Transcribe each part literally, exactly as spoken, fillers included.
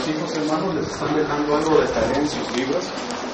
nuestros hijos, hermanos, les están dejando algo de tarea en sus libros.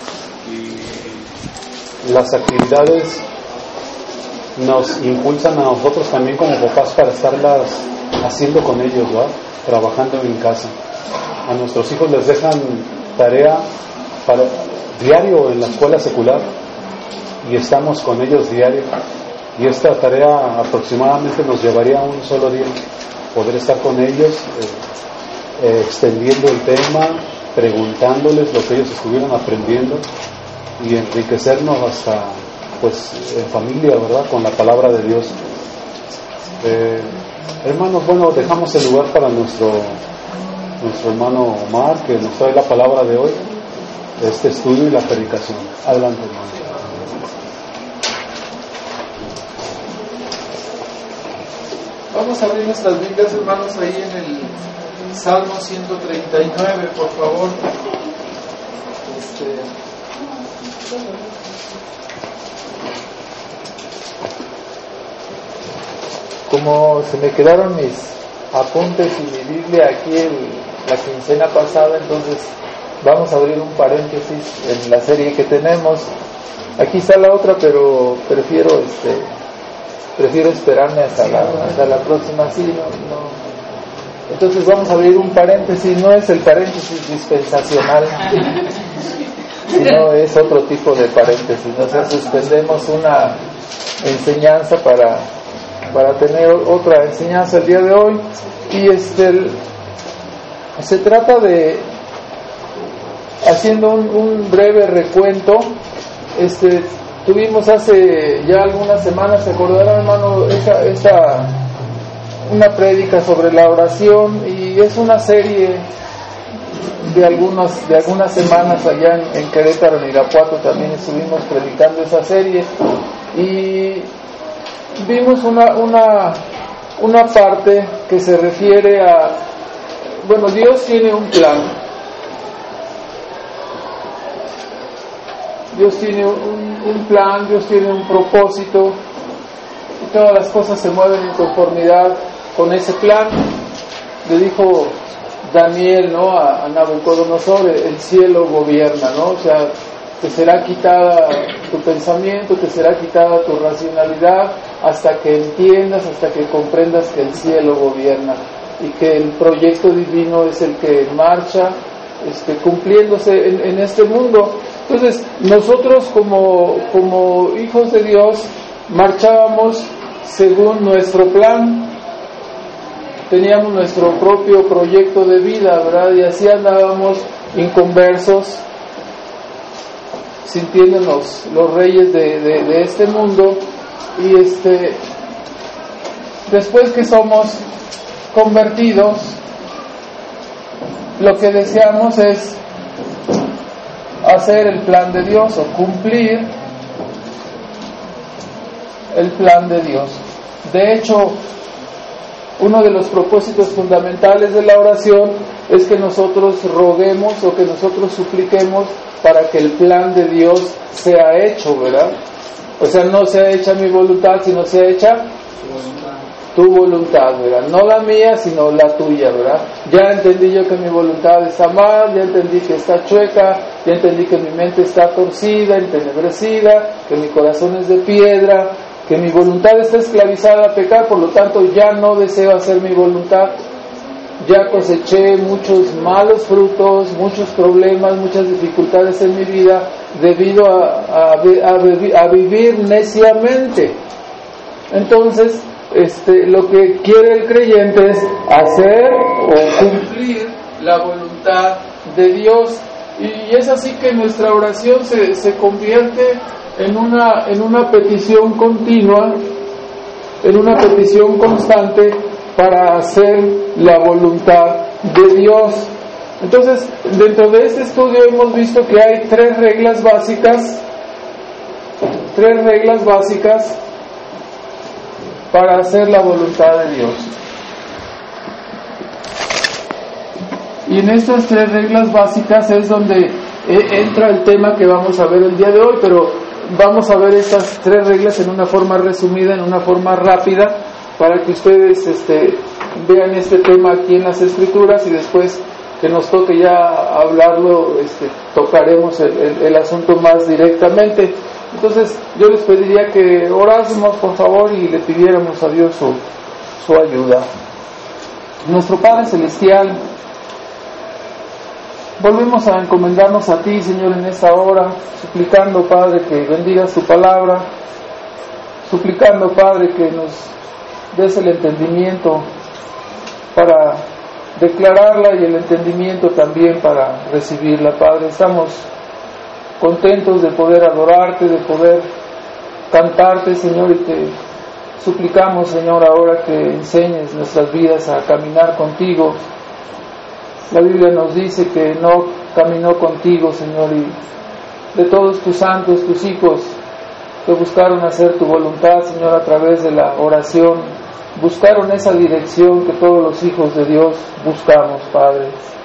Y las actividades nos impulsan a nosotros también como papás para estarlas haciendo con ellos, ¿verdad? Trabajando en casa. A nuestros hijos les dejan tarea para diario en la escuela secular y estamos con ellos diario, y esta tarea aproximadamente nos llevaría un solo día poder estar con ellos, eh, eh, extendiendo el tema, preguntándoles lo que ellos estuvieron aprendiendo y enriquecernos hasta pues en familia, ¿verdad?, con la palabra de Dios. Eh, hermanos, bueno, dejamos el lugar para nuestro nuestro hermano Omar, que nos trae la palabra de hoy, este estudio y la predicación. Adelante, hermano. Vamos a abrir nuestras Biblias, hermanos, ahí en el Salmo ciento treinta y nueve, por favor. Este... Como se me quedaron mis apuntes y mi Biblia aquí el, la quincena pasada, entonces vamos a abrir un paréntesis en la serie que tenemos. Aquí está la otra, pero prefiero este prefiero esperarme hasta la, hasta la próxima, sí, no, no. Entonces vamos a abrir un paréntesis, no es el paréntesis dispensacional, sino es otro tipo de paréntesis. Nosotros suspendemos una enseñanza para, para tener otra enseñanza el día de hoy, y este el, se trata de, haciendo un, un breve recuento, este tuvimos hace ya algunas semanas, se acordarán, hermano, esa, esa una prédica sobre la oración, y es una serie de algunas de algunas semanas allá en, en Querétaro, en Irapuato, también estuvimos predicando esa serie, y vimos una una una parte que se refiere a, bueno, Dios tiene un plan. Dios tiene un, un plan, Dios tiene un propósito, y todas las cosas se mueven en conformidad con ese plan. Le dijo Daniel, ¿no?, a, a Nabucodonosor, el cielo gobierna, ¿no? O sea, te será quitada tu pensamiento, te será quitada tu racionalidad, hasta que entiendas, hasta que comprendas que el cielo gobierna y que el proyecto divino es el que marcha este, cumpliéndose en, en este mundo. Entonces, nosotros como, como hijos de Dios marchábamos según nuestro plan, teníamos nuestro propio proyecto de vida, ¿verdad? Y así andábamos inconversos, sintiéndonos los reyes de, de, de este mundo, y este después que somos convertidos, lo que deseamos es hacer el plan de Dios, o cumplir el plan de Dios. De hecho, uno de los propósitos fundamentales de la oración es que nosotros roguemos, o que nosotros supliquemos para que el plan de Dios sea hecho, ¿verdad? O sea, no sea hecha mi voluntad, sino sea hecha tu voluntad, ¿verdad? No la mía, sino la tuya, ¿verdad? Ya entendí yo que mi voluntad está mal, ya entendí que está chueca, ya entendí que mi mente está torcida, entenebrecida, que mi corazón es de piedra, que mi voluntad está esclavizada a pecar, por lo tanto ya no deseo hacer mi voluntad. Ya coseché muchos malos frutos, muchos problemas, muchas dificultades en mi vida debido a, a, a, a vivir neciamente. Entonces, este, lo que quiere el creyente es hacer o cumplir la voluntad de Dios, y es así que nuestra oración se, se convierte en una, en una petición continua, en una petición constante para hacer la voluntad de Dios. Entonces, dentro de este estudio hemos visto que hay tres reglas básicas, tres reglas básicas para hacer la voluntad de Dios. Y en estas tres reglas básicas es donde entra el tema que vamos a ver el día de hoy, pero vamos a ver estas tres reglas en una forma resumida, en una forma rápida, para que ustedes este, vean este tema aquí en las Escrituras, y después que nos toque ya hablarlo, este, tocaremos el, el, el asunto más directamente. Entonces yo les pediría que orásemos, por favor, y le pidiéramos a Dios su, su ayuda. Nuestro Padre Celestial, volvemos a encomendarnos a ti, Señor, en esta hora, suplicando, Padre, que bendigas tu palabra, suplicando, Padre, que nos des el entendimiento para declararla y el entendimiento también para recibirla, Padre. Estamos contentos de poder adorarte, de poder cantarte, Señor, y te suplicamos, Señor, ahora que enseñes nuestras vidas a caminar contigo. La Biblia nos dice que no caminó contigo, Señor, y de todos tus santos, tus hijos, que buscaron hacer tu voluntad, Señor, a través de la oración, buscaron esa dirección que todos los hijos de Dios buscamos, Padre.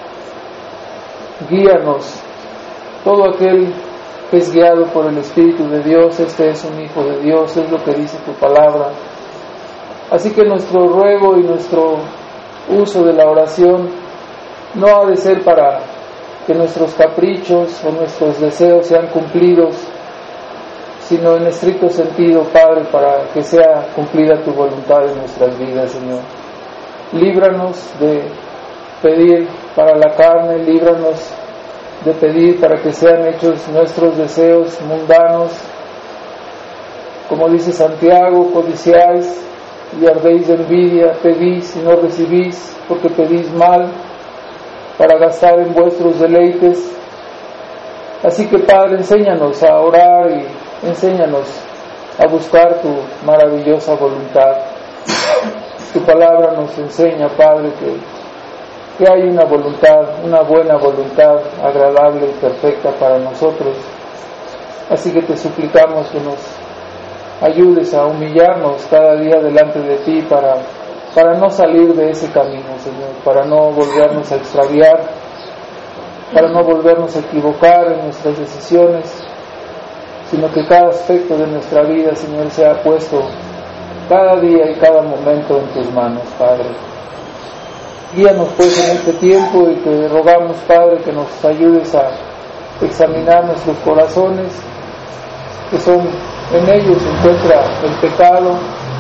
Guíanos. Todo aquel que es guiado por el Espíritu de Dios, este es un hijo de Dios, es lo que dice tu palabra. Así que nuestro ruego y nuestro uso de la oración no ha de ser para que nuestros caprichos o nuestros deseos sean cumplidos, sino en estricto sentido, Padre, para que sea cumplida tu voluntad en nuestras vidas, Señor. Líbranos de pedir para la carne, líbranos de pedir para que sean hechos nuestros deseos mundanos. Como dice Santiago, codiciáis y ardéis de envidia, pedís y no recibís, porque pedís mal, para gastar en vuestros deleites. Así que, Padre, enséñanos a orar y enséñanos a buscar tu maravillosa voluntad. Tu palabra nos enseña, Padre, que, que hay una voluntad, una buena voluntad, agradable y perfecta para nosotros. Así que te suplicamos que nos ayudes a humillarnos cada día delante de ti para, para no salir de ese camino, Señor, para no volvernos a extraviar, para no volvernos a equivocar en nuestras decisiones, sino que cada aspecto de nuestra vida, Señor, sea puesto cada día y cada momento en tus manos, Padre. Guíanos pues en este tiempo y te rogamos, Padre, que nos ayudes a examinar nuestros corazones, que son en ellos se encuentra el pecado,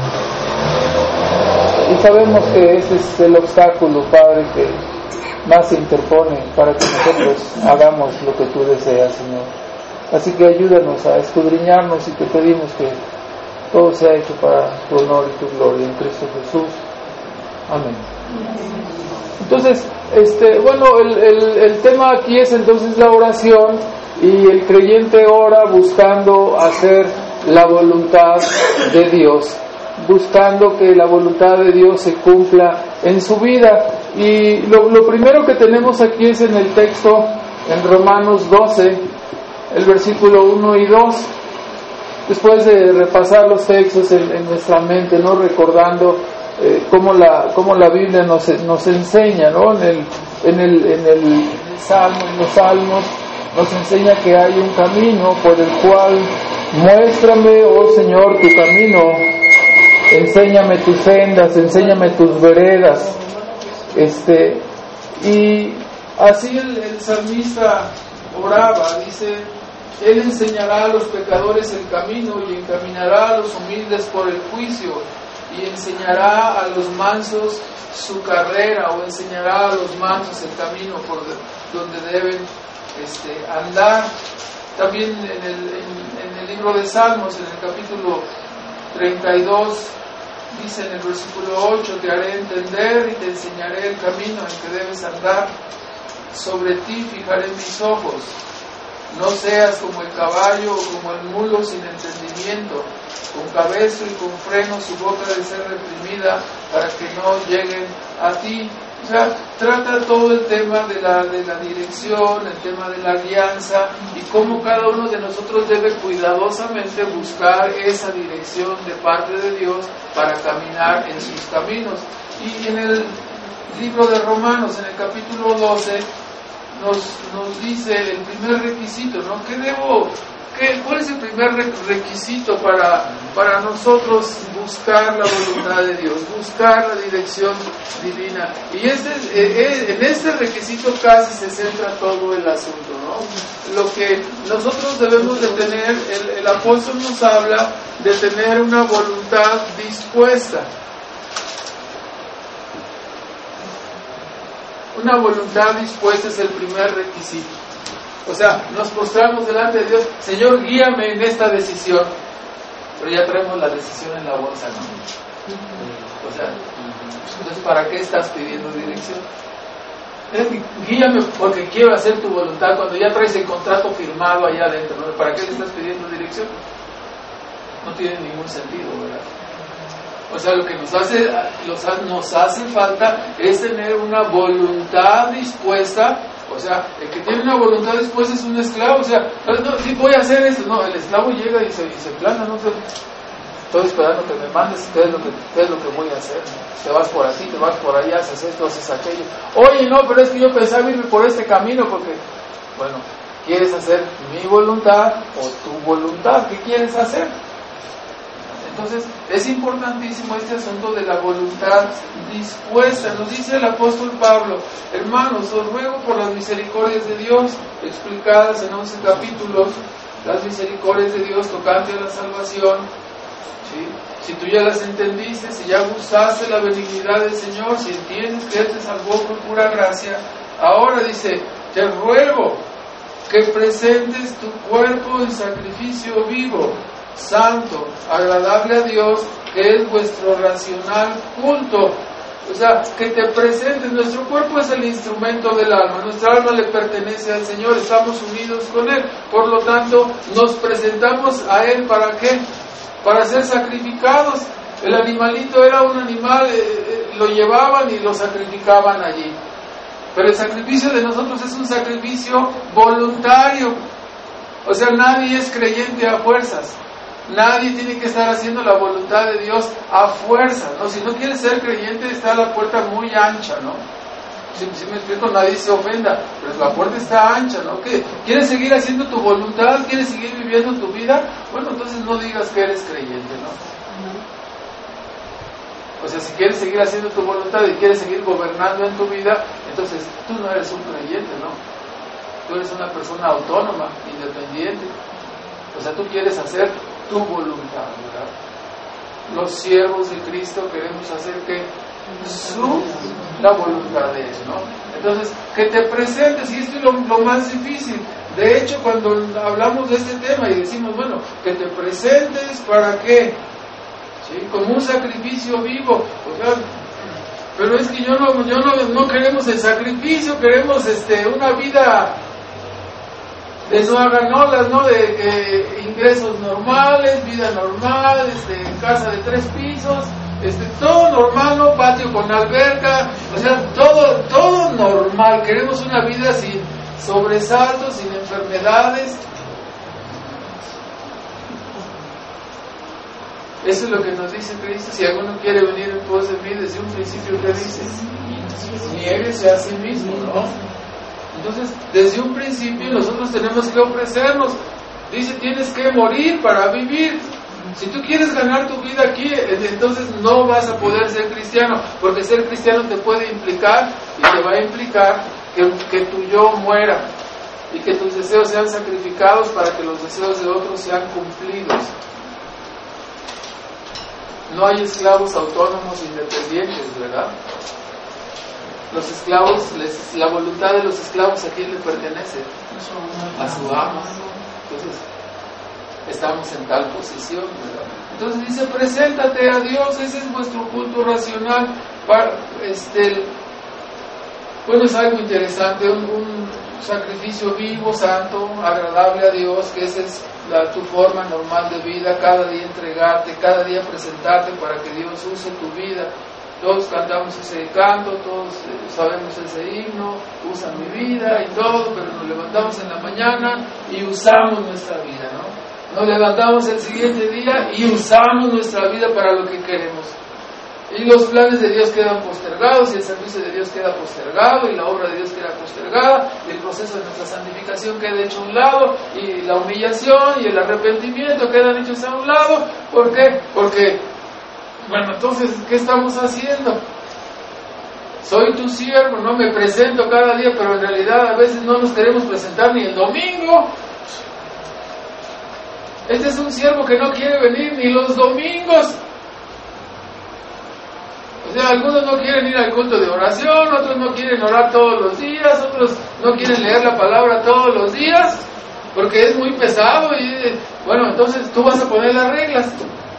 y sabemos que ese es el obstáculo, Padre, que más se interpone para que nosotros hagamos lo que tú deseas, Señor. Así que ayúdanos a escudriñarnos y te pedimos que todo sea hecho para tu honor y tu gloria en Cristo Jesús. Amén. Entonces, este, bueno, el, el, el tema aquí es entonces la oración, y el creyente ora buscando hacer la voluntad de Dios, buscando que la voluntad de Dios se cumpla en su vida. Y lo, lo primero que tenemos aquí es en el texto, en Romanos doce, el versículo uno y dos. Después de repasar los textos en, en nuestra mente, ¿no?, recordando eh, cómo la cómo la Biblia nos, nos enseña, ¿no?, en el en el en el, en el Salmo, en los Salmos nos enseña que hay un camino por el cual muéstrame, oh Señor, tu camino, enséñame tus sendas, enséñame tus veredas. Este y así el, el salmista oraba, dice: Él enseñará a los pecadores el camino y encaminará a los humildes por el juicio, y enseñará a los mansos su carrera, o enseñará a los mansos el camino por donde deben este, andar. También en el, en, en el libro de Salmos, en el capítulo treinta y dos, dice en el versículo ocho: Te haré entender y te enseñaré el camino en que debes andar, sobre ti fijaré mis ojos. No seas como el caballo o como el mulo sin entendimiento, con cabezo y con freno su boca debe ser reprimida para que no lleguen a ti. O sea, trata todo el tema de la, de la dirección, el tema de la alianza, y cómo cada uno de nosotros debe cuidadosamente buscar esa dirección de parte de Dios para caminar en sus caminos. Y en el libro de Romanos, en el capítulo doce, Nos, nos dice el primer requisito, ¿no? ¿Qué debo, qué, ¿Cuál es el primer requisito para, para nosotros buscar la voluntad de Dios, buscar la dirección divina. Y este, eh, en este requisito casi se centra todo el asunto, ¿no? Lo que nosotros debemos de tener, el, el apóstol nos habla de tener una voluntad dispuesta. Una voluntad dispuesta es el primer requisito. O sea, nos postramos delante de Dios, Señor, guíame en esta decisión. Pero ya traemos la decisión en la bolsa, ¿no? O sea, entonces, ¿para qué estás pidiendo dirección? Guíame porque quiero hacer tu voluntad cuando ya traes el contrato firmado allá adentro, ¿no? ¿Para qué le estás pidiendo dirección? No tiene ningún sentido, ¿verdad? O sea, lo que nos hace, nos hace falta es tener una voluntad dispuesta. O sea, el que tiene una voluntad dispuesta es un esclavo. O sea, no, sí voy a hacer esto. No, el esclavo llega y se, y se plana, no sé. Estoy esperando que me mandes, ¿qué es lo que, qué es lo que voy a hacer? Te vas por aquí, te vas por allá, haces esto, haces aquello. Oye, no, pero es que yo pensaba irme por este camino porque, bueno, ¿quieres hacer mi voluntad o tu voluntad? ¿Qué quieres hacer? Entonces, es importantísimo este asunto de la voluntad dispuesta. Nos dice el apóstol Pablo, hermanos, os ruego por las misericordias de Dios, explicadas en once capítulos, las misericordias de Dios tocante a la salvación. ¿Sí? Si tú ya las entendiste, si ya gustaste la benignidad del Señor, si entiendes que Él te salvó por pura gracia, ahora dice, te ruego que presentes tu cuerpo en sacrificio vivo, santo, agradable a Dios, que es vuestro racional culto. O sea, que te presentes. Nuestro cuerpo es el instrumento del alma, nuestra alma le pertenece al Señor, estamos unidos con Él, por lo tanto nos presentamos a Él. ¿Para qué? Para ser sacrificados. El animalito era un animal, eh, eh, lo llevaban y lo sacrificaban allí, pero el sacrificio de nosotros es un sacrificio voluntario. O sea, nadie es creyente a fuerzas. Nadie tiene que estar haciendo la voluntad de Dios a fuerza, ¿no? Si no quieres ser creyente, está la puerta muy ancha, ¿no? Si, si me explico, nadie se ofenda, pero la puerta está ancha, ¿no? ¿Qué? ¿Quieres seguir haciendo tu voluntad? ¿Quieres seguir viviendo tu vida? Bueno, entonces no digas que eres creyente, ¿no? O sea, si quieres seguir haciendo tu voluntad y quieres seguir gobernando en tu vida, entonces tú no eres un creyente, ¿no? Tú eres una persona autónoma, independiente. O sea, tú quieres hacer tu voluntad, ¿verdad? Los siervos de Cristo queremos hacer que su, la voluntad de Él, ¿no? Entonces, que te presentes, y esto es lo, lo más difícil. De hecho, cuando hablamos de este tema y decimos, bueno, que te presentes, ¿para qué? ¿Sí? Como un sacrificio vivo. O sea, pero es que yo no, yo no, no queremos el sacrificio, queremos este, una vida de no aganolas, ¿no? De eh, ingresos normales, vida normal, este, casa de tres pisos, este, todo normal, ¿no? Patio con alberca, o sea, todo, todo normal. Queremos una vida sin sobresaltos, sin enfermedades. Eso es lo que nos dice Cristo. Si alguno quiere venir en pos de mí, desde un principio, ¿qué dice? Niéguese a sí mismo, ¿no? Entonces, desde un principio nosotros tenemos que ofrecernos. Dice, tienes que morir para vivir. Si tú quieres ganar tu vida aquí, entonces no vas a poder ser cristiano, porque ser cristiano te puede implicar, y te va a implicar que, que tu yo muera, y que tus deseos sean sacrificados para que los deseos de otros sean cumplidos. No hay esclavos autónomos independientes, ¿verdad? Los esclavos, les, la voluntad de los esclavos, ¿a quién le pertenece? A su amo. Entonces, estamos en tal posición, ¿verdad? Entonces dice, preséntate a Dios, ese es vuestro culto racional. Para, este, bueno, es algo interesante, un, un sacrificio vivo, santo, agradable a Dios, que esa es la, tu forma normal de vida, cada día entregarte, cada día presentarte para que Dios use tu vida. Todos cantamos ese canto, todos eh, sabemos ese himno, usa mi vida y todo, pero nos levantamos en la mañana y usamos nuestra vida, ¿no? Nos levantamos el siguiente día y usamos nuestra vida para lo que queremos. Y los planes de Dios quedan postergados, y el servicio de Dios queda postergado, y la obra de Dios queda postergada, y el proceso de nuestra santificación queda hecho a un lado, y la humillación y el arrepentimiento quedan hechos a un lado. ¿Por qué? Porque Bueno, entonces, ¿qué estamos haciendo? Soy tu siervo, no me presento cada día, pero en realidad a veces no nos queremos presentar ni el domingo. Este es un siervo que no quiere venir ni los domingos. O sea, algunos no quieren ir al culto de oración, otros no quieren orar todos los días, otros no quieren leer la palabra todos los días, porque es muy pesado y, bueno, entonces tú vas a poner las reglas.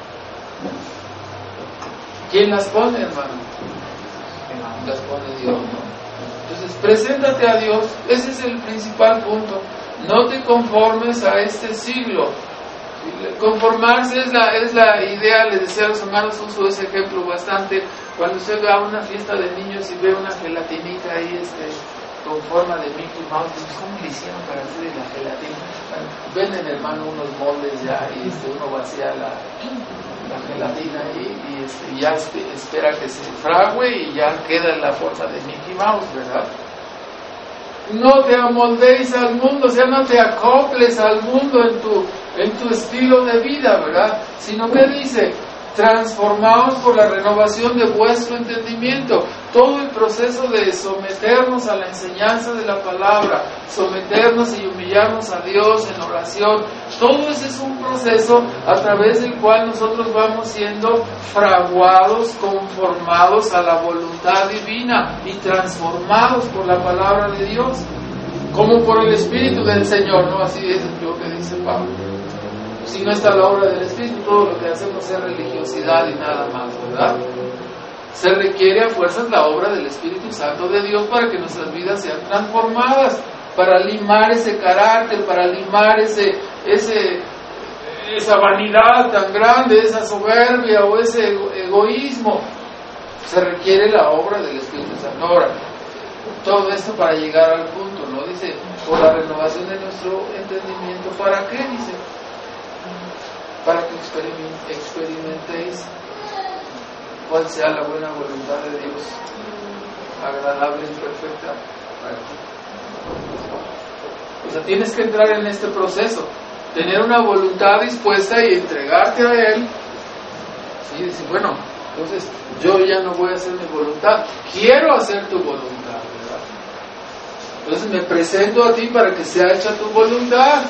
¿Quién las pone, hermano? Las pone Dios, ¿no? Entonces, preséntate a Dios, ese es el principal punto. No te conformes a este siglo. Conformarse es la, es la idea, les decía a los hermanos, uso ese ejemplo bastante. Cuando usted va a una fiesta de niños y ve una gelatinita ahí este, con forma de Mickey Mouse, ¿cómo le hicieron para hacer la gelatina? Bueno, venden, hermano, unos moldes ya y este, uno vacía la, la gelatina ahí y este, ya este, espera que se fragüe y ya queda en la forma de Mickey Mouse, ¿verdad? No te amoldeis al mundo, o sea, no te acoples al mundo en tu, en tu estilo de vida, ¿verdad? Sino que dice, transformaos por la renovación de vuestro entendimiento. Todo el proceso de someternos a la enseñanza de la palabra, someternos y humillarnos a Dios en oración, todo ese es un proceso a través del cual nosotros vamos siendo fraguados, conformados a la voluntad divina y transformados por la palabra de Dios, como por el Espíritu del Señor, ¿no? Así es lo que dice Pablo. Si no está la obra del Espíritu, todo lo que hacemos es religiosidad y nada más, ¿verdad? Se requiere a fuerzas la obra del Espíritu Santo de Dios para que nuestras vidas sean transformadas, para limar ese carácter, para limar ese, ese, esa vanidad tan grande, esa soberbia o ese egoísmo. Se requiere la obra del Espíritu Santo. Ahora, todo esto para llegar al punto, ¿no? Dice, por la renovación de nuestro entendimiento, ¿para qué? Dice, para que experimentéis cuál sea la buena voluntad de Dios, agradable y perfecta. O sea, tienes que entrar en este proceso, tener una voluntad dispuesta y entregarte a Él. Y decir, bueno, entonces yo ya no voy a hacer mi voluntad, quiero hacer tu voluntad, ¿verdad? Entonces me presento a ti para que sea hecha tu voluntad.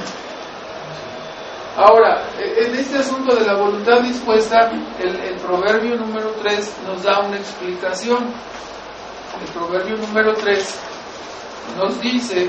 Ahora, en este asunto de la voluntad dispuesta, el, el proverbio número tres nos da una explicación. El proverbio número tres nos dice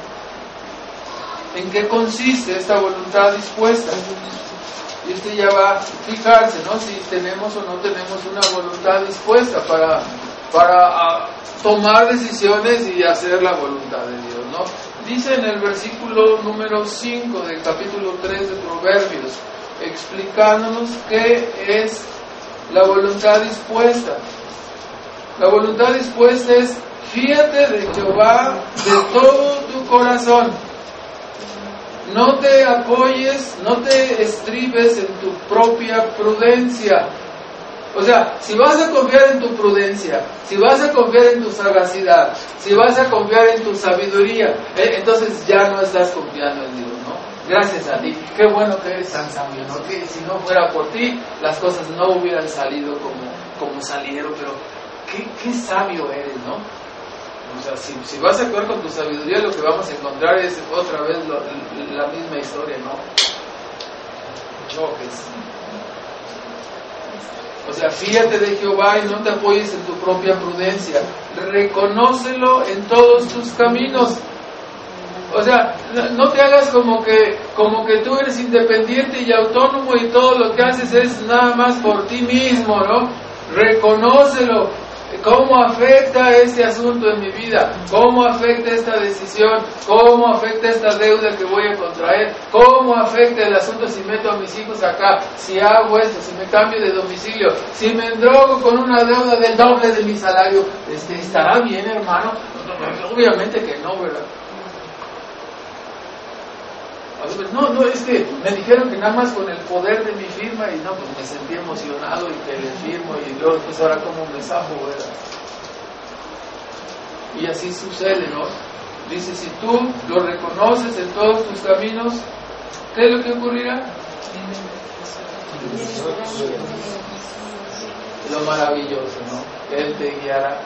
en qué consiste esta voluntad dispuesta. Y usted ya va a fijarse, ¿no? Si tenemos o no tenemos una voluntad dispuesta para, para a, tomar decisiones y hacer la voluntad de Dios, ¿no? Dice en el versículo número cinco del capítulo tres de Proverbios, explicándonos qué es la voluntad dispuesta. La voluntad dispuesta es, fíate de Jehová de todo tu corazón. No te apoyes, no te estribes en tu propia prudencia. O sea, si vas a confiar en tu prudencia, si vas a confiar en tu sagacidad, si vas a confiar en tu sabiduría, eh, entonces ya no estás confiando en Dios, ¿no? Gracias a ti, qué bueno que eres tan sabio, ¿no? Que si no fuera por ti, las cosas no hubieran salido como, como salieron, pero qué, qué sabio eres, ¿no? O sea, si, si vas a actuar con tu sabiduría, lo que vamos a encontrar es otra vez lo, la misma historia, ¿no? Choques. O sea, fíjate de Jehová y no te apoyes en tu propia prudencia. Reconócelo en todos tus caminos. O sea, no te hagas como que, como que tú eres independiente y autónomo y todo lo que haces es nada más por ti mismo, ¿no? Reconócelo. ¿Cómo afecta este asunto en mi vida? ¿Cómo afecta esta decisión? ¿Cómo afecta esta deuda que voy a contraer? ¿Cómo afecta el asunto si meto a mis hijos acá? Si hago esto, si me cambio de domicilio, si me endrogo con una deuda del doble de mi salario, este, ¿estará bien, hermano? Obviamente que no, ¿verdad? No, no, es que me dijeron que nada más con el poder de mi firma y no, pues me sentí emocionado y que le firmo y luego pues ahora como me zafo, ¿verdad? Y así sucede, ¿no? Dice, si tú lo reconoces en todos tus caminos, ¿qué es lo que ocurrirá? Lo maravilloso, ¿no? Él te guiará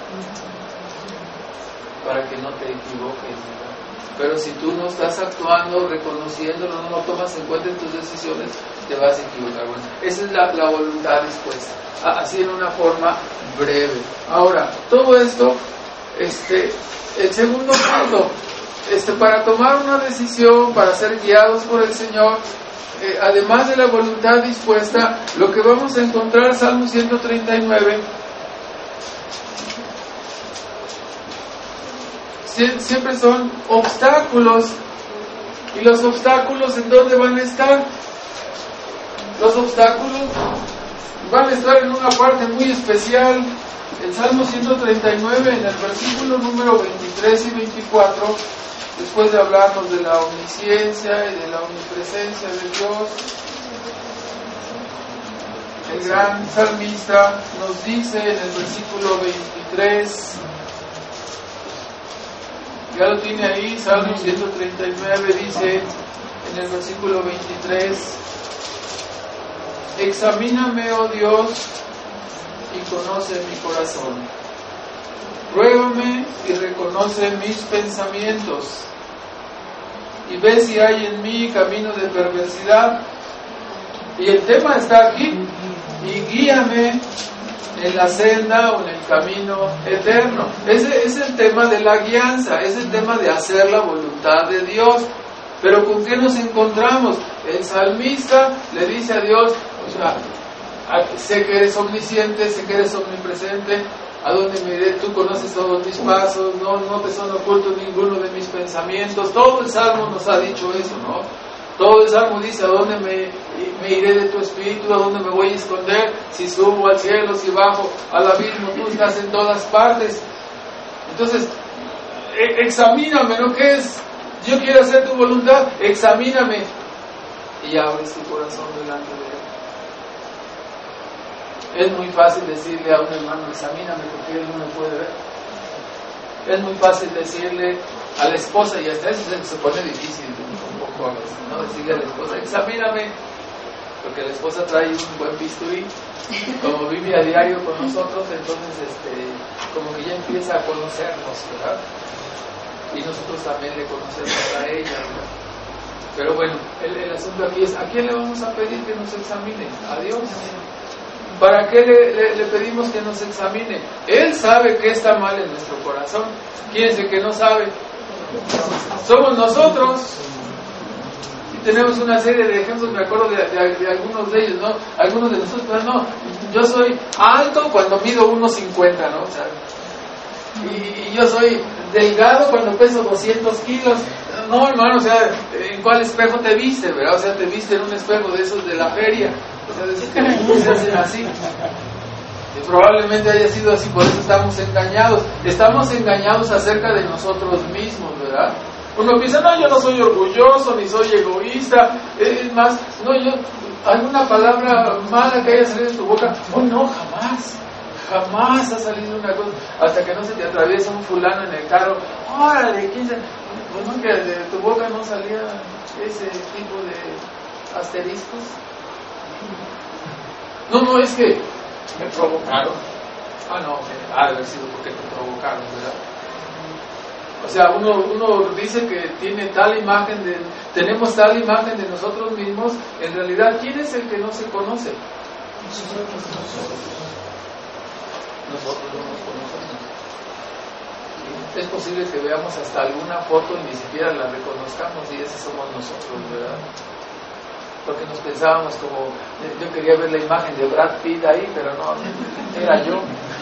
para que no te equivoques, ¿verdad? Pero si tú no estás actuando, reconociéndolo, no lo tomas en cuenta en tus decisiones, te vas a equivocar. Bueno, esa es la, la voluntad dispuesta, así en una forma breve. Ahora, todo esto, este, el segundo punto, este, para tomar una decisión, para ser guiados por el Señor, eh, además de la voluntad dispuesta, lo que vamos a encontrar, Salmo ciento treinta y nueve, siempre son obstáculos. ¿Y los obstáculos en dónde van a estar? Los obstáculos van a estar en una parte muy especial. El Salmo ciento treinta y nueve, en el versículo número veintitrés y veinticuatro, después de hablarnos de la omnisciencia y de la omnipresencia de Dios, el gran salmista nos dice en el versículo veintitrés, ya lo tiene ahí, Salmo ciento treinta y nueve, dice en el versículo veintitrés: examíname, oh Dios, y conoce mi corazón. Pruébame y reconoce mis pensamientos, y ve si hay en mí camino de perversidad. Y el tema está aquí: y guíame en la senda o en el camino eterno. Ese es el tema de la guianza, es el tema de hacer la voluntad de Dios. Pero ¿con qué nos encontramos? El salmista le dice a Dios, o sea, sé que eres omnisciente, sé que eres omnipresente, a dónde me iré, tú conoces todos mis pasos, no, no te son ocultos ninguno de mis pensamientos. Todo el Salmo nos ha dicho eso, ¿no? Todo el Salmo dice, ¿a dónde me, me iré de tu espíritu? ¿A dónde me voy a esconder? Si subo al cielo, si bajo al abismo, tú estás en todas partes. Entonces, e- examíname, ¿no? ¿Qué es? Yo quiero hacer tu voluntad, examíname. Y abres tu corazón delante de Él. Es muy fácil decirle a un hermano, examíname, porque él no me puede ver. Es muy fácil decirle a la esposa, y hasta eso se pone difícil un poco a veces, ¿no? Decirle a la esposa, examíname, porque la esposa trae un buen bisturí, como vive a diario con nosotros, entonces este, como que ya empieza a conocernos, ¿verdad? Y nosotros también le conocemos a ella, ¿verdad? Pero bueno, el, el asunto aquí es, ¿a quién le vamos a pedir que nos examine? A Dios. ¿Para qué le, le, le pedimos que nos examine? Él sabe qué está mal en nuestro corazón. ¿Quién es el que no sabe? Somos nosotros. Y tenemos una serie de ejemplos, me acuerdo de, de, de algunos de ellos, ¿no? Algunos de nosotros, pero no, yo soy alto cuando mido uno cincuenta, ¿no? O sea, y, y yo soy delgado cuando peso doscientos kilos. No, hermano, o sea, ¿en cuál espejo te viste, verdad? O sea, te viste en un espejo de esos de la feria. O sea, de esos que se hacen así. Y probablemente haya sido así, por eso estamos engañados. Estamos engañados acerca de nosotros mismos, ¿verdad? Uno piensa, no, yo no soy orgulloso, ni soy egoísta. Es más, no, yo, alguna palabra mala que haya salido de tu boca, oh, no, jamás. Jamás ha salido una cosa, hasta que no se te atraviesa un fulano en el carro. ¡Órale! ¿Quién se...? Bueno, que de tu boca no salía ese tipo de asteriscos. No, no, es que me provocaron. Ah, no, ha de haber sido porque te provocaron, ¿verdad? O sea, uno, uno dice que tiene tal imagen de, tenemos tal imagen de nosotros mismos. En realidad, ¿quién es el que no se conoce? Nosotros no nos conocemos. Es posible que veamos hasta alguna foto y ni siquiera la reconozcamos, y ese somos nosotros, ¿verdad? Porque nos pensábamos como, yo quería ver la imagen de Brad Pitt ahí, pero no, era yo.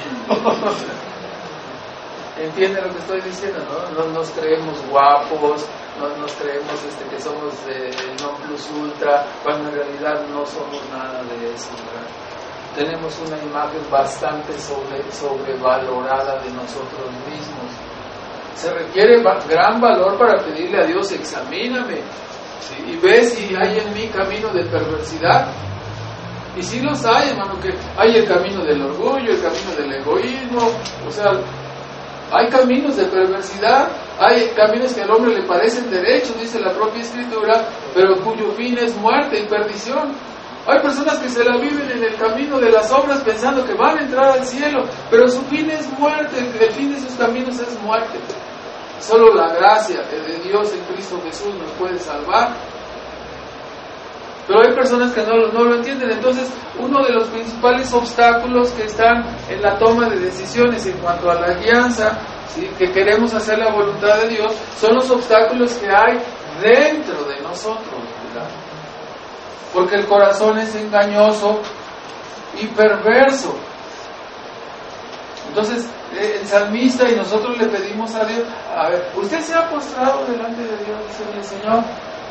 ¿Entiende lo que estoy diciendo? ¿No? No nos creemos guapos, no nos creemos este, que somos el non plus ultra, cuando en realidad no somos nada de eso, ¿verdad? Tenemos una imagen bastante sobre, sobrevalorada de nosotros mismos. Se requiere gran valor para pedirle a Dios, examíname, ¿sí? Y ve si hay en mí camino de perversidad. Y si los hay, hermano, que hay el camino del orgullo, el camino del egoísmo, o sea, hay caminos de perversidad, hay caminos que al hombre le parecen derechos, dice la propia Escritura, pero cuyo fin es muerte y perdición. Hay personas que se la viven en el camino de las obras pensando que van a entrar al cielo, pero su fin es muerte, el fin de sus caminos es muerte. Solo la gracia de Dios en Cristo Jesús nos puede salvar. Pero hay personas que no, no lo entienden. Entonces, uno de los principales obstáculos que están en la toma de decisiones en cuanto a la guianza, ¿sí?, que queremos hacer la voluntad de Dios, son los obstáculos que hay dentro de nosotros, ¿verdad? Porque el corazón es engañoso y perverso. Entonces, el salmista y nosotros le pedimos a Dios, a ver, usted se ha postrado delante de Dios, dice, Señor,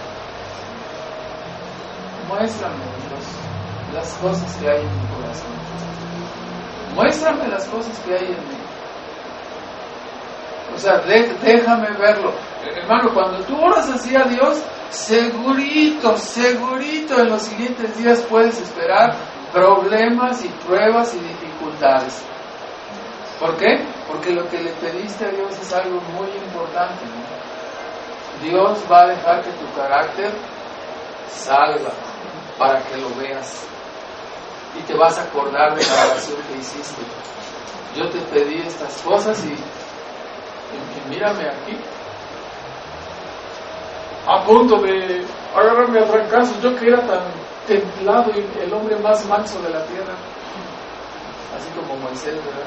muéstrame, Dios, las cosas que hay en mi corazón. Muéstrame las cosas que hay en mí. O sea, de, déjame verlo. Hermano, cuando tú oras así a Dios, segurito, segurito en los siguientes días puedes esperar problemas y pruebas y dificultades. ¿Por qué? Porque lo que le pediste a Dios es algo muy importante, ¿no? Dios va a dejar que tu carácter salga para que lo veas. Y te vas a acordar de la oración que hiciste. Yo te pedí estas cosas y, y, y mírame aquí. A punto de agarrarme a trancazos. Yo que era tan templado y el hombre más manso de la tierra. Así como Moisés, ¿verdad?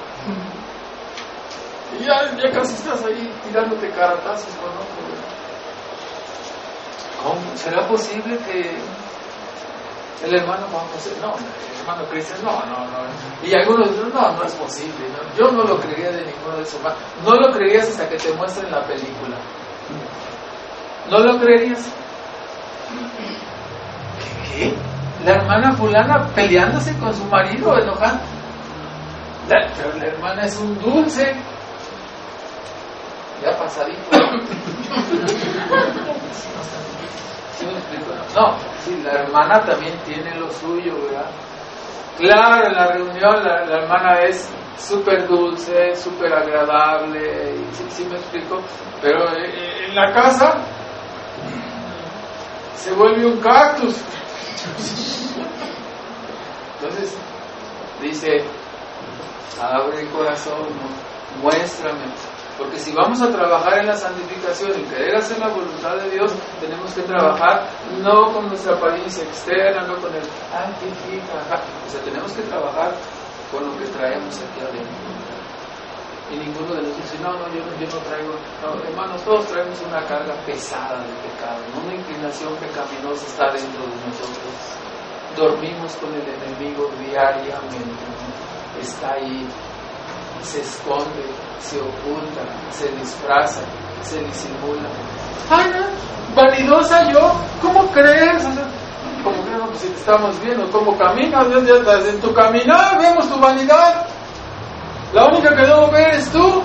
Y ya, ya casi estás ahí tirándote caratazos con otro, ¿verdad? ¿Cómo? ¿Será posible que el hermano Juan José, no, el hermano Cristian, no, no, no? Y algunos dicen, no, no es posible, ¿no? Yo no lo creería de ninguno de esos hermanos. No lo creerías hasta que te muestren la película. ¿No lo creerías? ¿Qué? La hermana fulana peleándose con su marido, enojada. La, pero la hermana es un dulce. Ya pasadito. ¿Sí me explico? No, sí, la hermana también tiene lo suyo, ¿verdad? Claro, en la reunión la, la hermana es súper dulce, súper agradable, ¿sí, sí me explico? Pero eh, en la casa se vuelve un cactus. Entonces dice, abre el corazón, ¿no? Muéstrame. Porque si vamos a trabajar en la santificación, en querer hacer la voluntad de Dios, tenemos que trabajar no con nuestra apariencia externa, no con el antifica, o sea, tenemos que trabajar con lo que traemos aquí adentro. Y ninguno de nosotros dice, no, no, yo no, yo no traigo, no, hermanos, todos traemos una carga pesada de pecado, ¿no? Una inclinación pecaminosa está dentro de nosotros. Dormimos con el enemigo diariamente, ¿no? Está ahí, se esconde, se oculta, se disfraza, se disimula. ¡Ay, no! ¿Vanidosa yo? ¿Cómo crees? O sea, ¿cómo crees? No, pues si te estamos viendo, ¿cómo caminas? Ya, ya estás en tu caminar, vemos tu vanidad. La única que debo ver es tú.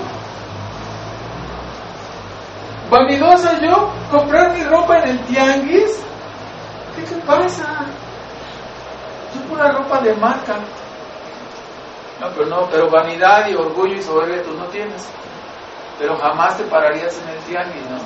¿Vanidosa yo? ¿Comprar mi ropa en el tianguis? ¿Qué te pasa? Yo pura ropa de marca. No, pero no, pero vanidad y orgullo y soberbia tú no tienes. Pero jamás te pararías en el tianguis, ¿no?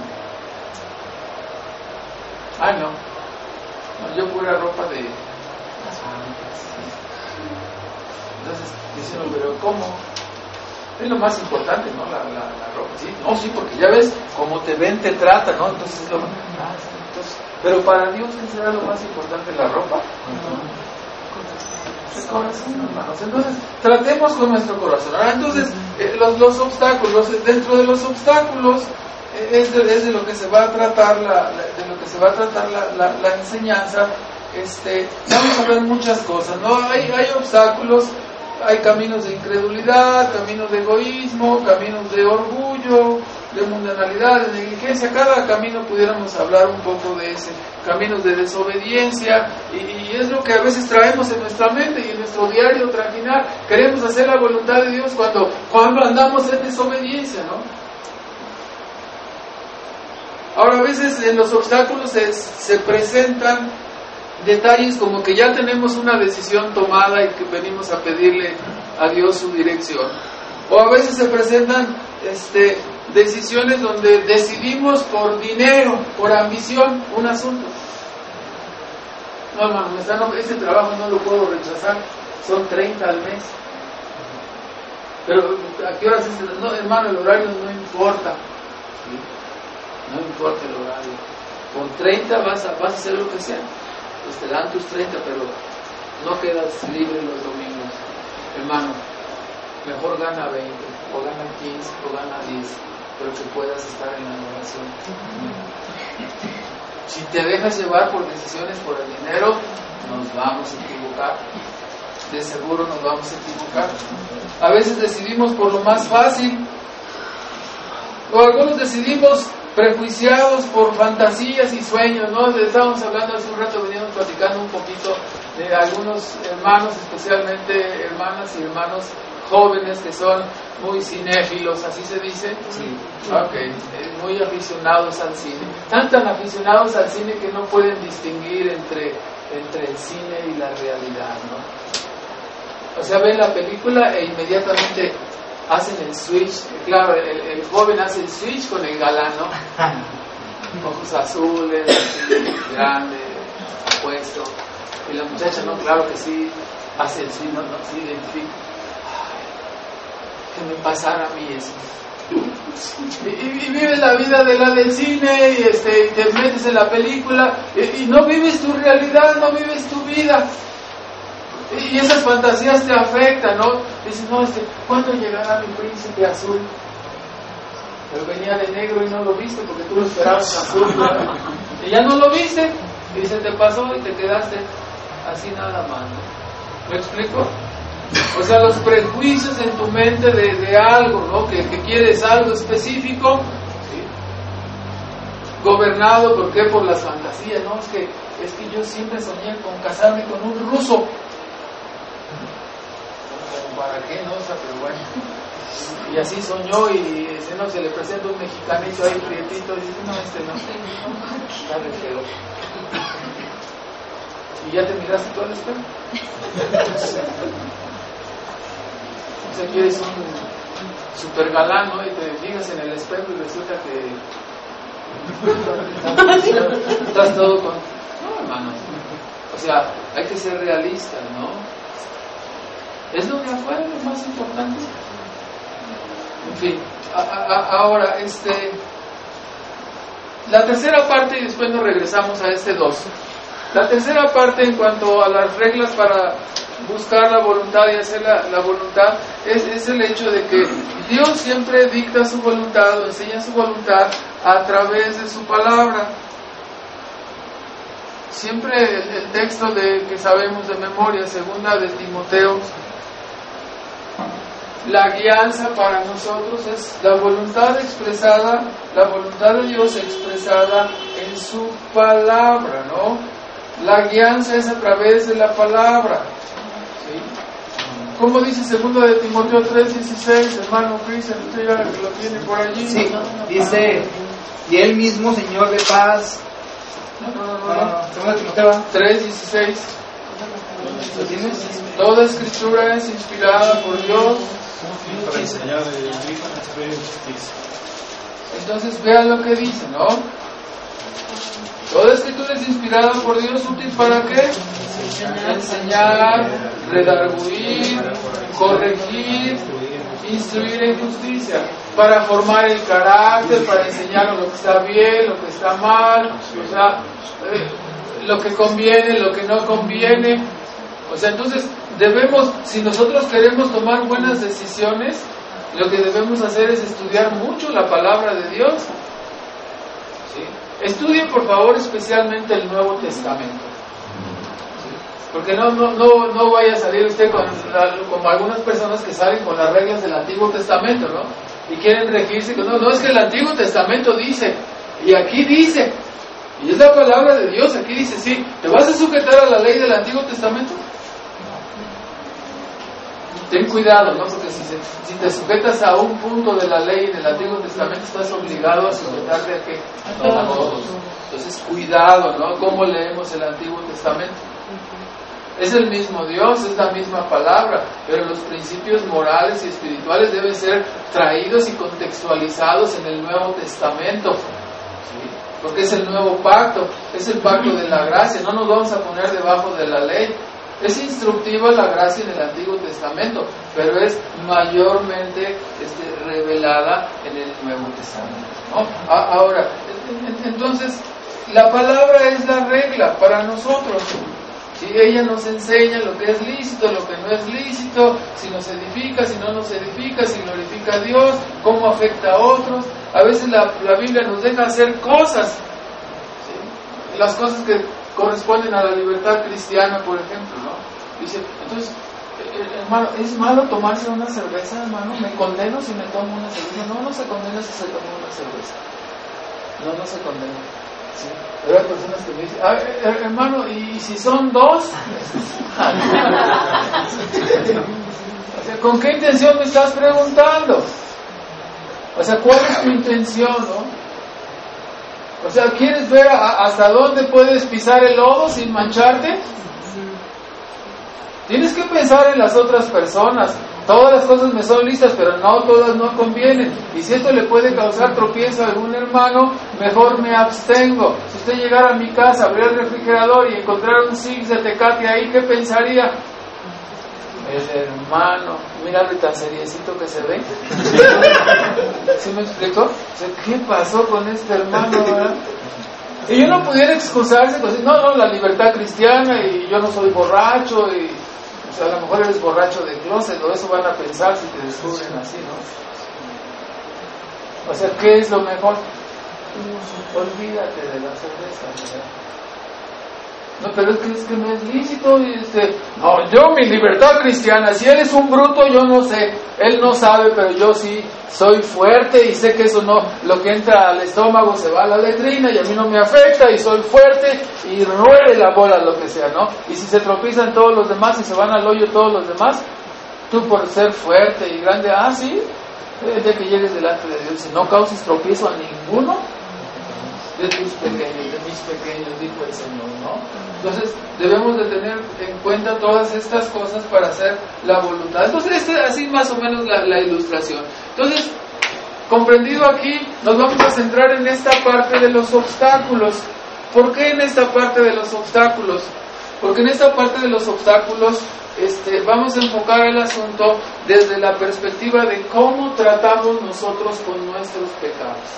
Ay, no. No, yo pura ropa de las marcas. Entonces, dicen, pero ¿cómo? Es lo más importante, ¿no? La, la, la ropa, ¿sí? No, sí, porque ya ves, como te ven, te tratan, ¿no? Entonces, es lo más... Ah, sí, entonces, pero para Dios, ¿qué será lo más importante? ¿La ropa? No. El corazón, hermanos. Entonces, tratemos con nuestro corazón. Ahora, entonces, eh, los, los obstáculos, dentro de los obstáculos, eh, es, de, es de lo que se va a tratar la, la, de lo que se va a tratar la, la, la enseñanza. Este, vamos a ver muchas cosas, ¿no? Hay, hay obstáculos. Hay caminos de incredulidad, caminos de egoísmo, caminos de orgullo, de mundanalidad, de negligencia. Cada camino pudiéramos hablar un poco de ese. Caminos de desobediencia, y, y es lo que a veces traemos en nuestra mente y en nuestro diario trajinar. Queremos hacer la voluntad de Dios cuando, cuando andamos en desobediencia, ¿no? Ahora, a veces en los obstáculos se, se presentan detalles como que ya tenemos una decisión tomada y que venimos a pedirle a Dios su dirección. O a veces se presentan este, decisiones donde decidimos por dinero, por ambición, un asunto. No, hermano, me están, ese trabajo no lo puedo rechazar, son treinta al mes. Pero, ¿a qué horas es? No, hermano, el horario no importa. ¿Sí? No importa el horario. Con treinta vas a, vas a hacer lo que sea. Pues te dan tus treinta, pero no quedas libre los domingos. Hermano, mejor gana veinte, o gana quince, o gana diez, pero que puedas estar en la adoración. Si te dejas llevar por decisiones por el dinero, nos vamos a equivocar. De seguro nos vamos a equivocar. A veces decidimos por lo más fácil, o algunos decidimos prejuiciados por fantasías y sueños, ¿no? Estábamos hablando hace un rato, veníamos platicando un poquito de algunos hermanos, especialmente hermanas y hermanos jóvenes que son muy cinéfilos, ¿así se dice? Sí. Ok, muy aficionados al cine. Tan tan aficionados al cine que no pueden distinguir entre, entre el cine y la realidad, ¿no? O sea, ven la película e inmediatamente hacen el switch. Claro, el, el joven hace el switch con el galán, ¿no? Ojos azules, así, grande, puesto. Y la muchacha, no, claro que sí, hace el switch, no, no, sí identifica. Que me pasara a mí eso. Y, y, y vives la vida de la del cine y este, te metes en la película y, y no vives tu realidad, no vives tu vida. Y esas fantasías te afectan, ¿no? Dices, no, este, ¿cuándo llegará mi príncipe azul? Pero venía de negro y no lo viste porque tú lo esperabas azul, ¿verdad? Y ya no lo viste y se te pasó y te quedaste así nada más, ¿no? ¿Me explico? O sea, los prejuicios en tu mente de, de algo, ¿no? Que, que quieres algo específico, ¿sí? Gobernado, ¿por qué? Por las fantasías, ¿no? Es que, es que yo siempre soñé con casarme con un ruso. ¿Para qué? No, o sea, pero bueno. Y así soñó y ese no se le presenta un mexicanito ahí prietito y dice, no, este no, está re feo. ¿Y ya te miraste todo el espejo? O sea, quieres un super galán, ¿no? Y te fijas en el espejo y resulta que estás todo con... No, hermano. O sea, hay que ser realistas, ¿no? Es lo de afuera lo más importante. En fin, a, a, ahora, este... La tercera parte, y después nos regresamos a este dos. La tercera parte en cuanto a las reglas para buscar la voluntad y hacer la, la voluntad es, es el hecho de que Dios siempre dicta su voluntad o enseña su voluntad a través de su palabra. Siempre el, el texto de, que sabemos de memoria, segunda de Timoteo, la guianza para nosotros es la voluntad expresada, la voluntad de Dios expresada en su palabra, ¿no? La guianza es a través de la palabra. ¿Sí? ¿Cómo dice segunda de Timoteo tres dieciséis, hermano Cristian? Usted ya lo tiene por allí. Sí, dice, y él mismo, Señor de paz. No, no, no, no. no. segunda de Timoteo tres dieciséis. ¿Lo tienes? Toda escritura es inspirada por Dios. Para enseñar el grito de justicia. Entonces vean lo que dice, ¿no? Toda escritura es inspirada por Dios, útil para qué? Enseñar, redarguir, corregir, instruir en justicia, para formar el carácter, para enseñar lo que está bien, lo que está mal, o sea, eh, lo que conviene, lo que no conviene. O sea, entonces debemos, si nosotros queremos tomar buenas decisiones, lo que debemos hacer es estudiar mucho la palabra de Dios. ¿Sí? Estudien, por favor, especialmente el Nuevo Testamento. ¿Sí? Porque no, no, no, no vaya a salir usted con la, como algunas personas que salen con las reglas del Antiguo Testamento, ¿no? Y quieren regirse con, no, no, es que el Antiguo Testamento dice, y aquí dice, y es la palabra de Dios, aquí dice, sí, ¿te vas a sujetar a la ley del Antiguo Testamento? Ten cuidado, ¿no? Porque si, se, si te sujetas a un punto de la ley en el Antiguo Testamento, estás obligado a sujetarte a qué? A todos. Entonces, cuidado, ¿no? ¿Cómo leemos el Antiguo Testamento? Es el mismo Dios, es la misma palabra, pero los principios morales y espirituales deben ser traídos y contextualizados en el Nuevo Testamento. ¿sí? Porque es el nuevo pacto, es el pacto de la gracia, no nos vamos a poner debajo de la ley. Es instructiva la gracia en el Antiguo Testamento, pero es mayormente este, revelada en el Nuevo Testamento, ¿no? Ahora, entonces, la palabra es la regla para nosotros. Si ella nos enseña lo que es lícito, lo que no es lícito, si nos edifica, si no nos edifica, si glorifica a Dios, cómo afecta a otros. A veces la, la Biblia nos deja hacer cosas, ¿sí? Las cosas que corresponden a la libertad cristiana, por ejemplo, ¿no? Dice, entonces, hermano, ¿es malo tomarse una cerveza, hermano? ¿Me condeno si me tomo una cerveza? No, no se condena si se toma una cerveza. No, no se condena. ¿Sí? Pero hay personas que me dicen, ah, hermano, ¿y si son dos? O sea, ¿con qué intención me estás preguntando? O sea, ¿cuál es tu intención, no? O sea, ¿quieres ver a, hasta dónde puedes pisar el lodo sin mancharte? Tienes que pensar en las otras personas. Todas las cosas me son listas, pero no todas no convienen. Y si esto le puede causar tropiezo a algún hermano, mejor me abstengo. Si usted llegara a mi casa, abrir el refrigerador y encontrar un Six de Tecate ahí, ¿qué pensaría? El hermano, mírale tan seriecito que se ve. ¿Sí me explico? O sea, ¿qué pasó con este hermano, verdad? Y yo no pudiera excusarse con decir, no, no, la libertad cristiana y yo no soy borracho y... O sea, a lo mejor eres borracho de closet, o eso van a pensar si te descubren así, ¿no? O sea, ¿qué es lo mejor? Olvídate de la cerveza, ¿verdad? No, pero es que, es que no es lícito, y este, no, yo mi libertad cristiana, si él es un bruto, yo no sé, él no sabe, pero yo sí soy fuerte y sé que eso no, lo que entra al estómago se va a la letrina y a mí no me afecta y soy fuerte y ruede la bola, lo que sea, ¿no? Y si se tropiezan todos los demás y se van al hoyo todos los demás, tú por ser fuerte y grande, ah, sí, el día que llegues delante de Dios, si no causes tropiezo a ninguno de tus pequeños, de mis pequeños, dijo el Señor, ¿no? Entonces debemos de tener en cuenta todas estas cosas para hacer la voluntad. Entonces esta es así más o menos la, la ilustración. Entonces, comprendido aquí, nos vamos a centrar en esta parte de los obstáculos. ¿Por qué en esta parte de los obstáculos? Porque en esta parte de los obstáculos este, vamos a enfocar el asunto desde la perspectiva de cómo tratamos nosotros con nuestros pecados.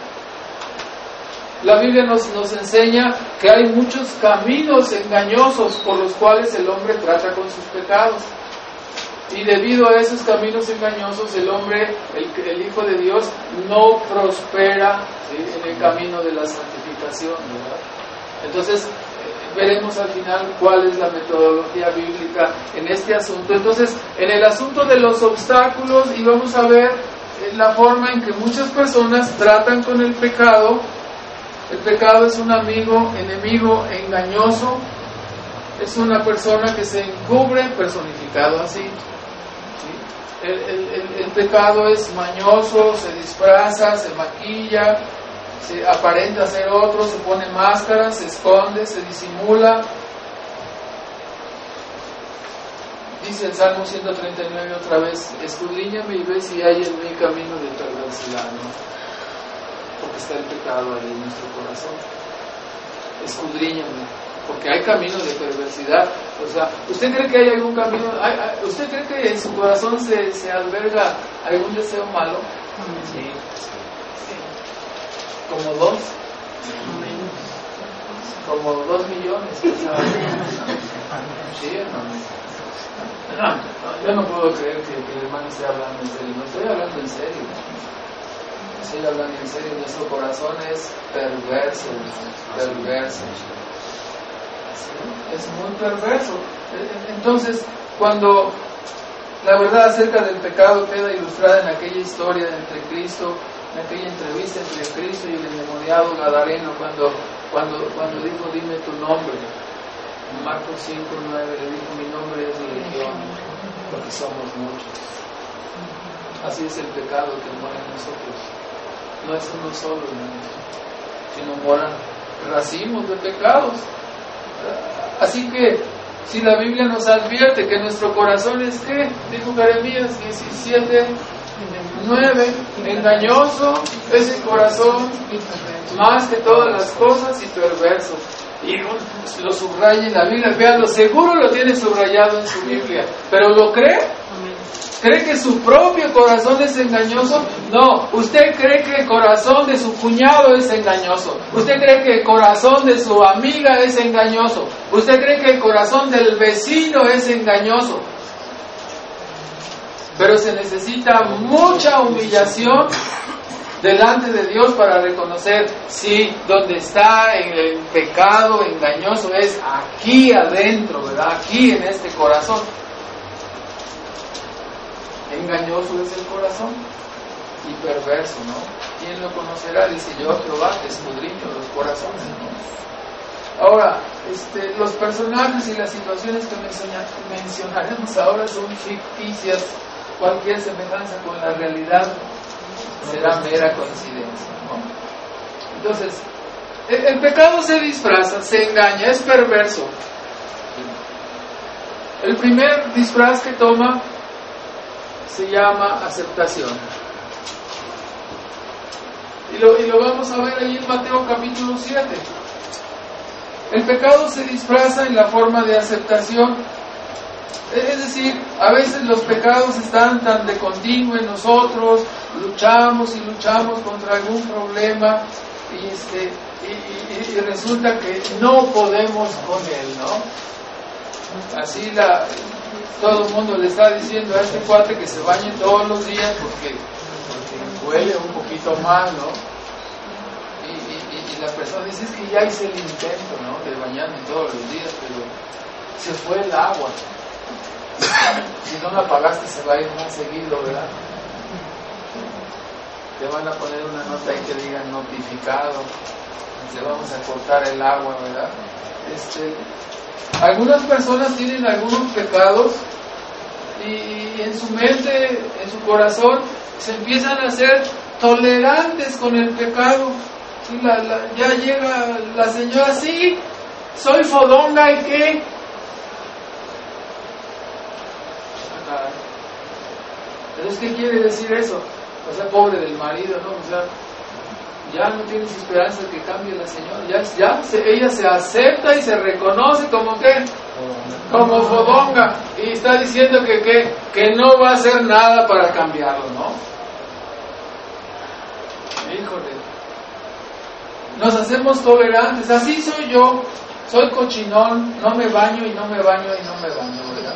La Biblia nos, nos enseña que hay muchos caminos engañosos por los cuales el hombre trata con sus pecados. Y debido a esos caminos engañosos, el hombre, el, el Hijo de Dios, no prospera, ¿sí?, en el camino de la santificación, ¿verdad? Entonces, eh, veremos al final cuál es la metodología bíblica en este asunto. Entonces, en el asunto de los obstáculos, y vamos a ver eh, la forma en que muchas personas tratan con el pecado. El pecado es un amigo, enemigo, engañoso. Es una persona que se encubre, personificado así. ¿Sí? El, el, el, el pecado es mañoso, se disfraza, se maquilla, se aparenta ser otro, se pone máscaras, se esconde, se disimula. Dice el Salmo ciento treinta y nueve otra vez, escudriñame y ve si hay en mí camino de perversidad, ¿no? Porque está el pecado ahí en nuestro corazón. Escudriñame, porque hay caminos de perversidad. O sea, ¿usted cree que hay algún camino? Hay, hay, ¿Usted cree que en su corazón se, se alberga algún deseo malo? Sí. Sí. ¿Como dos? Como dos millones. Sí, hermano. No, no, yo no puedo creer que, que el hermano esté hablando en serio. No estoy hablando en serio. Estoy hablando en serio, nuestro corazón es perverso, perverso. Es muy perverso. Entonces, cuando la verdad acerca del pecado queda ilustrada en aquella historia entre Cristo, en aquella entrevista entre Cristo y el endemoniado gadareno, cuando, cuando, cuando dijo, dime tu nombre. En Marcos cinco nueve le dijo, mi nombre es Legión, porque somos muchos. Así es el pecado que mora en nosotros. No es uno solo, ¿no?, sino moran racimos de pecados. Así que, si la Biblia nos advierte que nuestro corazón es ¿qué? Dijo Jeremías diecisiete nueve. Engañoso es el corazón más que todas las cosas y perverso. Y lo subraya en la Biblia. Veanlo, seguro lo tiene subrayado en su Biblia. ¿Pero lo cree? ¿Cree que su propio corazón es engañoso? No. ¿Usted cree que el corazón de su cuñado es engañoso? ¿Usted cree que el corazón de su amiga es engañoso? ¿Usted cree que el corazón del vecino es engañoso? Pero se necesita mucha humillación delante de Dios para reconocer si donde está el pecado engañoso es aquí adentro, ¿verdad? Aquí en este corazón. Engañoso es el corazón y perverso, ¿no? ¿Quién lo conocerá? Dice yo, Jehová, que escudriño los corazones, ¿no? Ahora, este, los personajes y las situaciones que mencionaremos ahora son ficticias. Cualquier semejanza con la realidad será mera coincidencia, ¿no? Entonces, el, el pecado se disfraza, se engaña, es perverso. El primer disfraz que toma se llama aceptación. Y lo, y lo vamos a ver ahí en Mateo capítulo siete. El pecado se disfraza en la forma de aceptación. Es decir, a veces los pecados están tan de continuo en nosotros, luchamos y luchamos contra algún problema y, este, y, y, y resulta que no podemos con él, ¿no? Así la, todo el mundo le está diciendo a este cuate que se bañe todos los días porque, porque huele un poquito mal, ¿no? Y, y, y la persona dice, es que ya hice el intento, ¿no? De bañarme todos los días, pero se fue el agua. Si no la pagaste se va a ir más seguido, ¿verdad? Te van a poner una nota ahí que diga notificado, te vamos a cortar el agua, ¿verdad? Este, algunas personas tienen algunos pecados y en su mente, en su corazón, se empiezan a ser tolerantes con el pecado. Y la, la, ya llega la señora, sí, soy fodonga, ¿y qué? Entonces, ¿qué quiere decir eso? O sea, pobre del marido, ¿no? O sea, ya no tienes esperanza de que cambie la señora. Ya, ya se, ella se acepta y se reconoce como que, como fodonga. Y está diciendo que, que, que no va a hacer nada para cambiarlo, ¿no? Híjole. Nos hacemos tolerantes. Así soy yo. Soy cochinón. No me baño y no me baño y no me baño, ¿verdad?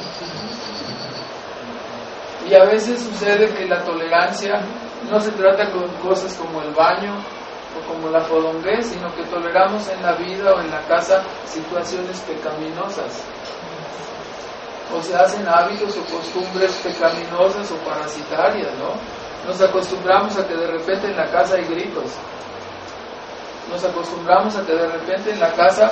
Y a veces sucede que la tolerancia no se trata con cosas como el baño o como la fodonguez, sino que toleramos en la vida o en la casa situaciones pecaminosas. O se hacen hábitos o costumbres pecaminosas o parasitarias, ¿no? Nos acostumbramos a que de repente en la casa hay gritos. Nos acostumbramos a que de repente en la casa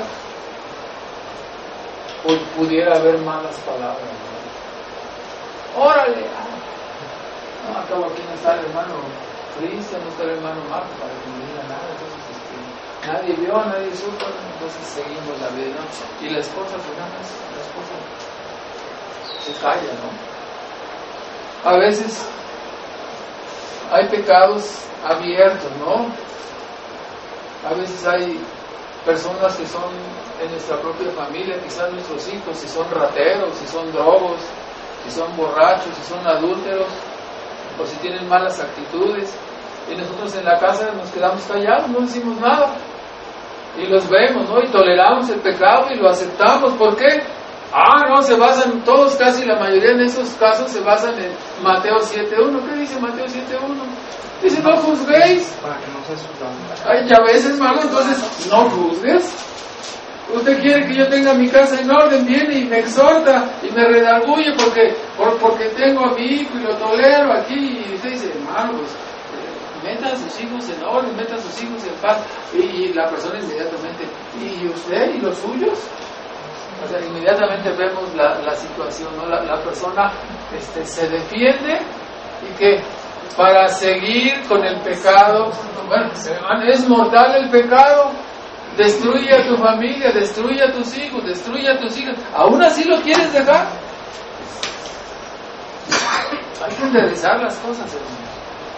pudiera haber malas palabras, ¿no? ¡Órale! No, acabo aquí no está el hermano Cristian, no está el hermano Marco para que no diga nada. Entonces, este, nadie vio, nadie supo, entonces seguimos la vida, ¿no? Y la esposa, pues nada más, la esposa se calla, ¿no? A veces hay pecados abiertos, ¿no? A veces hay personas que son en nuestra propia familia, quizás nuestros hijos, si son rateros, si son drogos, si son borrachos, si son adúlteros, o si tienen malas actitudes, y nosotros en la casa nos quedamos callados, no decimos nada, y los vemos, ¿no? Y toleramos el pecado y lo aceptamos. ¿Por qué? Ah, no, se basan, todos, casi la mayoría en esos casos se basan en Mateo siete uno. ¿Qué dice Mateo siete uno? Dice, no juzguéis. Para que no se suban. Ay, ya ves, hermano, entonces, no juzgues. Usted quiere que yo tenga mi casa en orden, viene y me exhorta y me redarguye porque, por, porque tengo a mi hijo y lo tolero aquí. Y usted dice, hermano, pues, eh, meta a sus hijos en orden, meta a sus hijos en paz. Y, y la persona inmediatamente, ¿y usted y los suyos? O sea, inmediatamente vemos la, la situación, ¿no? La, la persona este, se defiende y que para seguir con el pecado, bueno, hermano, es mortal el pecado. Destruye a tu familia, destruye a tus hijos, destruye a tus hijas. ¿Aún así lo quieres dejar? Hay que enderezar las cosas, hermano.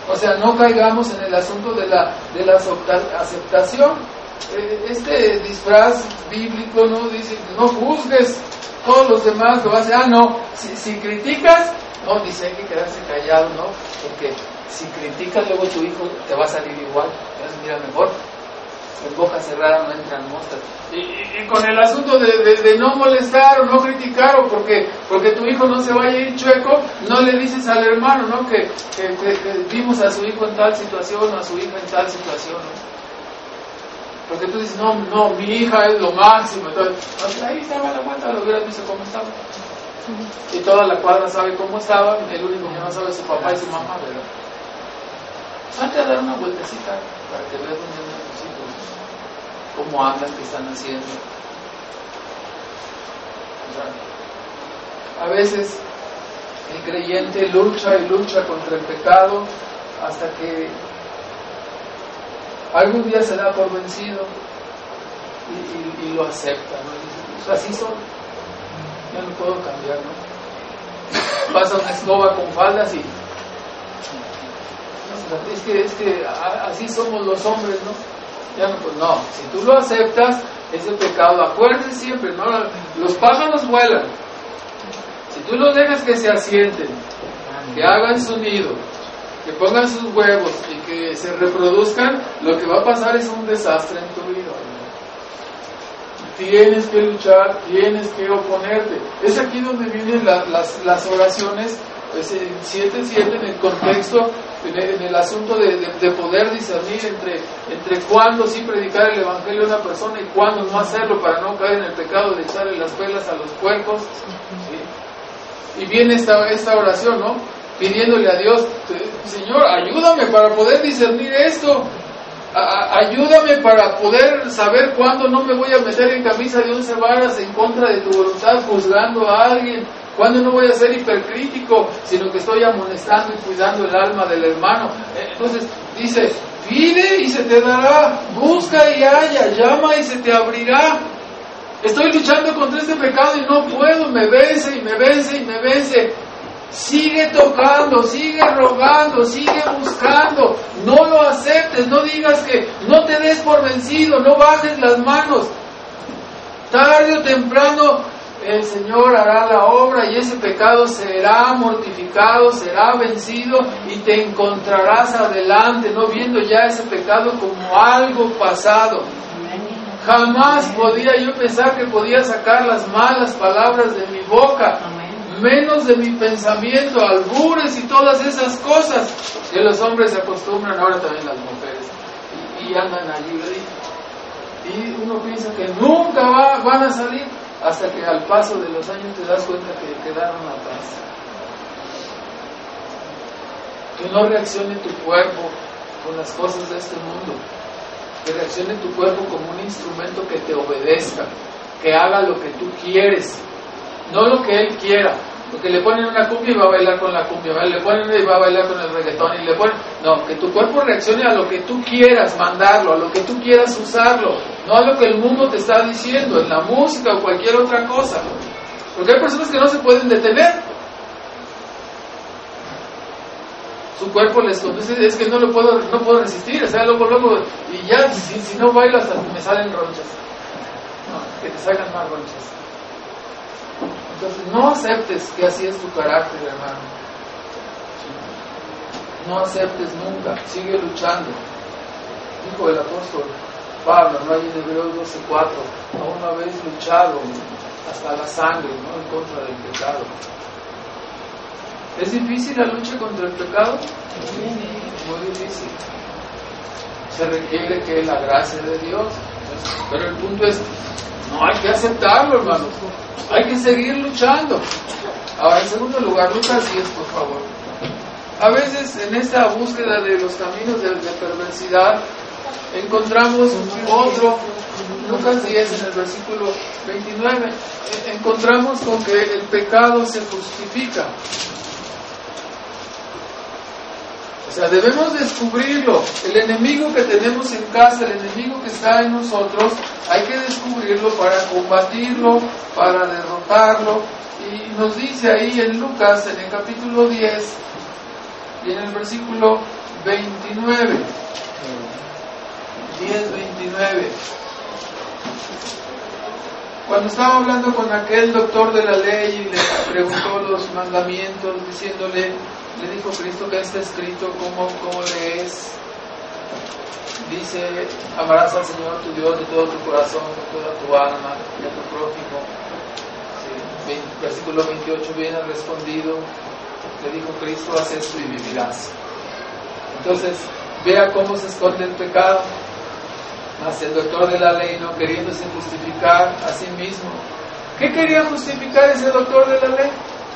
O sea, no caigamos en el asunto de la, de la aceptación. Este disfraz bíblico, ¿no? Dice, no juzgues, todos los demás lo hacen. Ah, no, si, si criticas, no, dice, hay que quedarse callado, ¿no? Porque si criticas, luego tu hijo te va a salir igual. Entonces, mira, mejor en boca cerrada no entran moscas. Y, y, y con el asunto de, de, de no molestar o no criticar, o porque, porque tu hijo no se vaya a ir chueco, no le dices al hermano, ¿no? Que, que, que, que vimos a su hijo en tal situación, o a su hija en tal situación, ¿no? Porque tú dices, no, no, mi hija es lo máximo. Entonces, ahí estaba la vuelta, lo hubieras visto cómo estaba. Y toda la cuadra sabe cómo estaba, el único que no sabe es su papá y su mamá, ¿verdad? Salte a dar una vueltecita para que veas dónde andan tus hijos, cómo andan, qué están haciendo. O sea, a veces el creyente lucha y lucha contra el pecado hasta que algún día se da por vencido y, y, y lo acepta, ¿no? Y dice, así soy, yo no puedo cambiar, ¿no? Pasa una escoba con faldas y es que, es que así somos los hombres, ¿no? Ya no, pues no, si tú lo aceptas, ese pecado, acuérdense siempre, ¿no? Los pájaros vuelan. Si tú los dejas que se asienten, que hagan su nido, que pongan sus huevos y que se reproduzcan, lo que va a pasar es un desastre en tu vida. Tienes que luchar, tienes que oponerte. Es aquí donde vienen la, las, las oraciones, pues en siete siete, en el contexto, en el, en el asunto de, de, de poder discernir entre, entre cuándo sí predicar el evangelio a una persona y cuándo no hacerlo, para no caer en el pecado de echarle las pelas a los puercos, ¿sí? Y viene esta, esta oración, ¿no? Pidiéndole a Dios, Señor, ayúdame para poder discernir esto, a, ayúdame para poder saber cuándo no me voy a meter en camisa de once varas en contra de tu voluntad, juzgando a alguien, cuándo no voy a ser hipercrítico, sino que estoy amonestando y cuidando el alma del hermano. Entonces dice, pide y se te dará, busca y halla, llama y se te abrirá. Estoy luchando contra este pecado y no puedo, me vence y me vence y me vence. Sigue tocando, sigue rogando, sigue buscando, no lo aceptes, no digas que, no te des por vencido, no bajes las manos. Tarde o temprano el Señor hará la obra y ese pecado será mortificado, será vencido y te encontrarás adelante, no viendo ya ese pecado como algo pasado. Jamás podía yo pensar que podía sacar las malas palabras de mi boca, menos de mi pensamiento, albures y todas esas cosas que los hombres se acostumbran, ahora también las mujeres, y, y andan allí, y, y uno piensa que nunca va, van a salir, hasta que al paso de los años te das cuenta que quedaron atrás. Que no reaccione tu cuerpo con las cosas de este mundo, que reaccione tu cuerpo como un instrumento que te obedezca, que haga lo que tú quieres, no lo que él quiera. Porque le ponen una cumbia y va a bailar con la cumbia, le ponen y va a bailar con el reggaetón, y le ponen, no, que tu cuerpo reaccione a lo que tú quieras mandarlo, a lo que tú quieras usarlo, no a lo que el mundo te está diciendo, en la música o cualquier otra cosa. Porque hay personas que no se pueden detener. Su cuerpo les conduce, es que no lo puedo, no puedo resistir, o sea, luego, luego, y ya, si, si no bailo hasta me salen ronchas. No, que te salgan más ronchas. Entonces, no aceptes que así es tu carácter, hermano. No aceptes nunca, sigue luchando. Dijo el apóstol Pablo, ¿no? Hay en Hebreos doce cuatro, aún no habéis luchado hasta la sangre, ¿no? En contra del pecado. ¿Es difícil la lucha contra el pecado? Muy difícil. Se requiere que la gracia de Dios, pero el punto es, no hay que aceptarlo, hermanos. Hay que seguir luchando. Ahora, en segundo lugar, Lucas diez, por favor. A veces en esta búsqueda de los caminos de, de perversidad encontramos otro, Lucas diez en el versículo veintinueve, encontramos con que el pecado se justifica. O sea, debemos descubrirlo. El enemigo que tenemos en casa, el enemigo que está en nosotros, hay que descubrirlo para combatirlo, para derrotarlo. Y nos dice ahí en Lucas, en el capítulo diez, Y en el versículo veintinueve, diez veintinueve, cuando estaba hablando con aquel doctor de la ley y le preguntó los mandamientos, diciéndole, le dijo Cristo que está escrito, ¿cómo, cómo lees? Dice, amarás al Señor tu Dios de todo tu corazón, de toda tu alma y a tu prójimo. Sí. Versículo veintiocho, bien respondido, le dijo Cristo, haz esto y vivirás. Entonces, vea cómo se esconde el pecado. Mas el doctor de la ley, no queriéndose justificar a sí mismo. ¿Qué quería justificar ese doctor de la ley?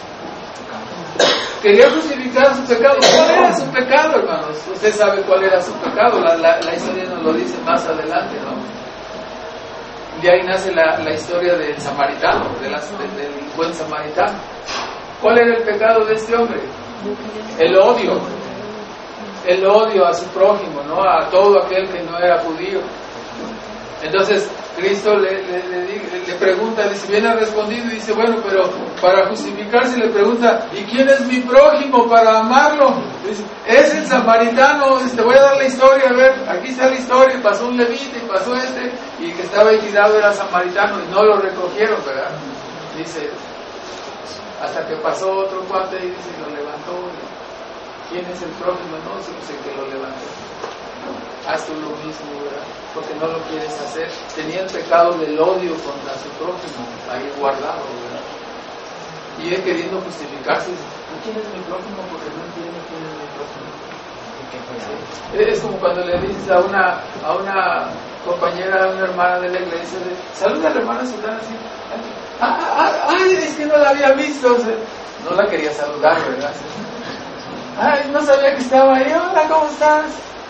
Quería justificar su pecado. ¿Cuál era su pecado, hermanos? Usted sabe cuál era su pecado. La, la, la historia nos lo dice más adelante, ¿no? De ahí nace la, la historia del samaritano, de las, de, del buen samaritano. ¿Cuál era el pecado de este hombre? El odio. El odio a su prójimo, ¿no? A todo aquel que no era judío. Entonces Cristo le, le, le, le pregunta, dice, bien ha respondido, y dice, bueno, pero para justificarse le pregunta, ¿y quién es mi prójimo para amarlo? Dice, es el samaritano. Dice, te voy a dar la historia, a ver, aquí está la historia, pasó un levita y pasó este, y que estaba equidado era samaritano, y no lo recogieron, ¿verdad? Dice, hasta que pasó otro cuate y dice, lo levantó. ¿Quién es el prójimo? No, sé pues el que lo levantó. Haz tú lo mismo, ¿verdad? Porque no lo quieres hacer. Tenía el pecado del odio contra su prójimo ahí guardado, ¿verdad? Y él queriendo justificarse, ¿quién es mi prójimo? Porque no entiende quién es mi prójimo. ¿Sí? Es como cuando le dices a una a una compañera, a una hermana de la iglesia, le, saluda a la hermana Sultana así. Ah, ah, ay, es que no la había visto. O sea, no la quería saludar, ¿verdad? Ay, no sabía que estaba ahí. Hola, ¿cómo estás?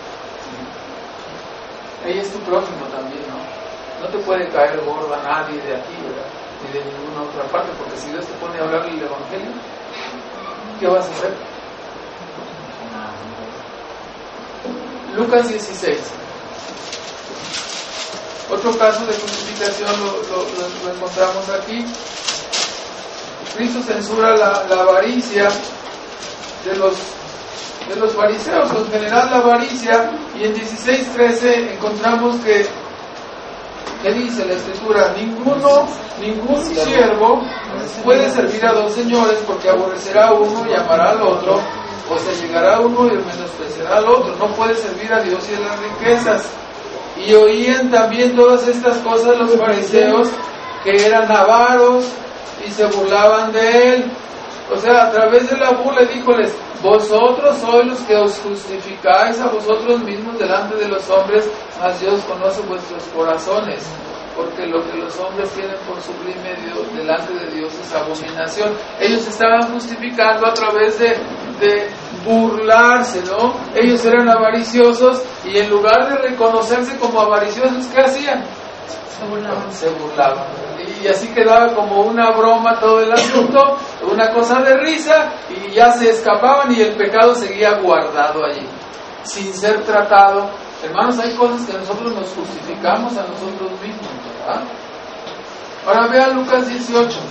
Ella es tu prójimo también, ¿no? No te puede caer gorda nadie de aquí, ¿verdad? Ni de ninguna otra parte, porque si Dios te pone a hablar el Evangelio, ¿qué vas a hacer? Lucas dieciséis. Otro caso de justificación lo, lo, lo, lo encontramos aquí. Cristo censura la, la avaricia de los de los fariseos, en general la avaricia, y en dieciséis trece encontramos que, ¿qué dice la escritura? Ninguno, ningún siervo puede servir a dos señores, porque aborrecerá a uno y amará al otro, o se llegará a uno y menospreciará al otro. No puede servir a Dios y a las riquezas. Y oían también todas estas cosas los fariseos, que eran avaros y se burlaban de él. O sea, a través de la burla díjoles, vosotros sois los que os justificáis a vosotros mismos delante de los hombres, mas Dios conoce vuestros corazones, porque lo que los hombres tienen por sublime Dios, delante de Dios es abominación. Ellos estaban justificando a través de, de burlarse, ¿no? Ellos eran avariciosos y en lugar de reconocerse como avariciosos, ¿qué hacían? Se burlaban. Se burlaban. Y así quedaba como una broma todo el asunto, una cosa de risa, y ya se escapaban y el pecado seguía guardado allí, sin ser tratado. Hermanos, hay cosas que nosotros nos justificamos a nosotros mismos, ¿verdad? Ahora vean Lucas dieciocho.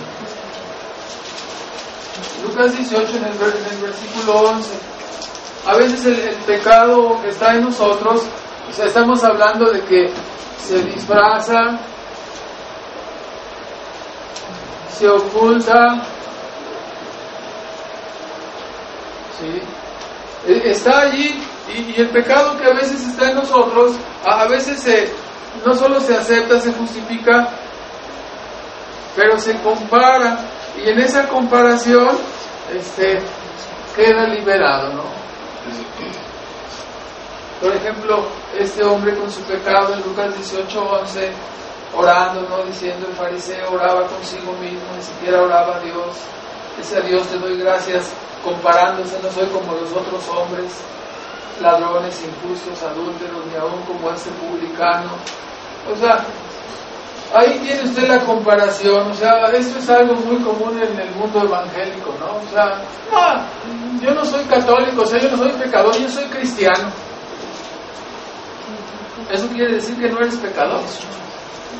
Lucas dieciocho en el, en el versículo once. A veces el, el pecado que está en nosotros, o sea, estamos hablando de que se disfraza, se oculta, ¿sí? Está allí, y, y el pecado que a veces está en nosotros, a, a veces se, no solo se acepta, se justifica, pero se compara, y en esa comparación este, queda liberado, ¿no? Por ejemplo, este hombre con su pecado en Lucas dieciocho once, orando, ¿no? Diciendo, el fariseo oraba consigo mismo, ni siquiera oraba a Dios. Dice, a Dios te doy gracias, comparándose, no soy como los otros hombres, ladrones, injustos, adúlteros, ni aún como este publicano. O sea, ahí tiene usted la comparación. O sea, esto es algo muy común en el mundo evangélico, ¿no? O sea, ah, yo no soy católico, o sea, yo no soy pecador, yo soy cristiano. ¿Eso quiere decir que no eres pecador?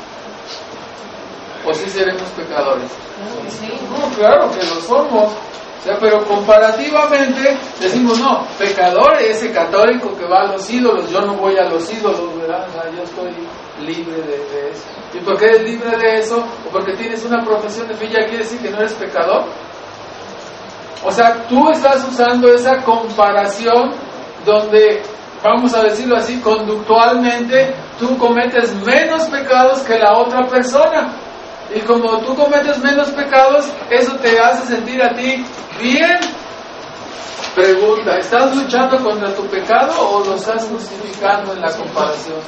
¿O sí seremos pecadores? No, claro que lo somos. O sea, pero comparativamente decimos, no, pecador es ese católico que va a los ídolos, yo no voy a los ídolos, ¿verdad? O sea, yo estoy libre de, de eso. ¿Y por qué eres libre de eso? O porque tienes una profesión de fe, ya quiere decir que no eres pecador. O sea, tú estás usando esa comparación donde, vamos a decirlo así, conductualmente, tú cometes menos pecados que la otra persona. Y como tú cometes menos pecados, eso te hace sentir a ti bien. Pregunta, ¿estás luchando contra tu pecado o lo estás justificando en la comparación?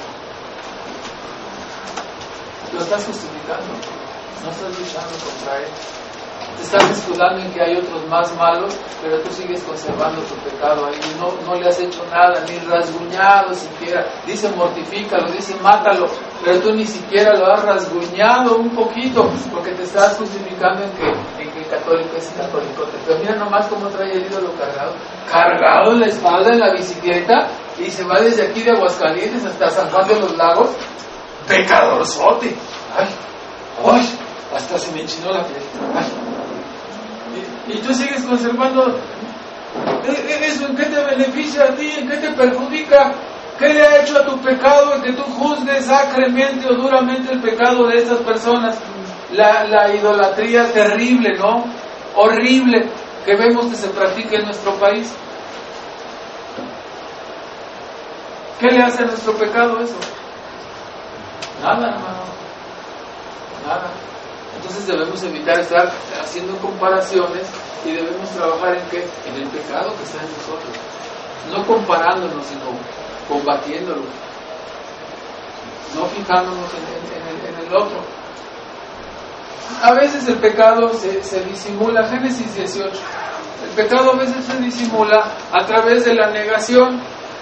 Lo estás justificando, no estás luchando contra él. Te estás escudando en que hay otros más malos, pero tú sigues conservando tu pecado ahí. No, no le has hecho nada, ni rasguñado siquiera. Dice mortifícalo, dice mátalo, pero tú ni siquiera lo has rasguñado un poquito, porque te estás justificando en que, en que el católico es católico. Pero mira nomás cómo trae el ídolo cargado, cargado en la espalda en la bicicleta, y se va desde aquí de Aguascalientes hasta San Juan de los Lagos. Pecadorzote. Ay, ay, hasta se me enchinó la piel. Ay. Y, y tú sigues conservando eso. ¿En qué te beneficia a ti? ¿En qué te perjudica? ¿Qué le ha hecho a tu pecado el que tú juzgues sacremente o duramente el pecado de estas personas? La, la idolatría terrible, ¿no? Horrible que vemos que se practica en nuestro país. ¿Qué le hace a nuestro pecado eso? Nada, hermano. Nada. Entonces debemos evitar estar haciendo comparaciones y debemos trabajar en qué? En el pecado que está en nosotros. No comparándonos, sino combatiéndolo. No fijándonos en, en, en, el, en el otro. A veces el pecado se, se disimula. Génesis dieciocho. El pecado a veces se disimula a través de la negación.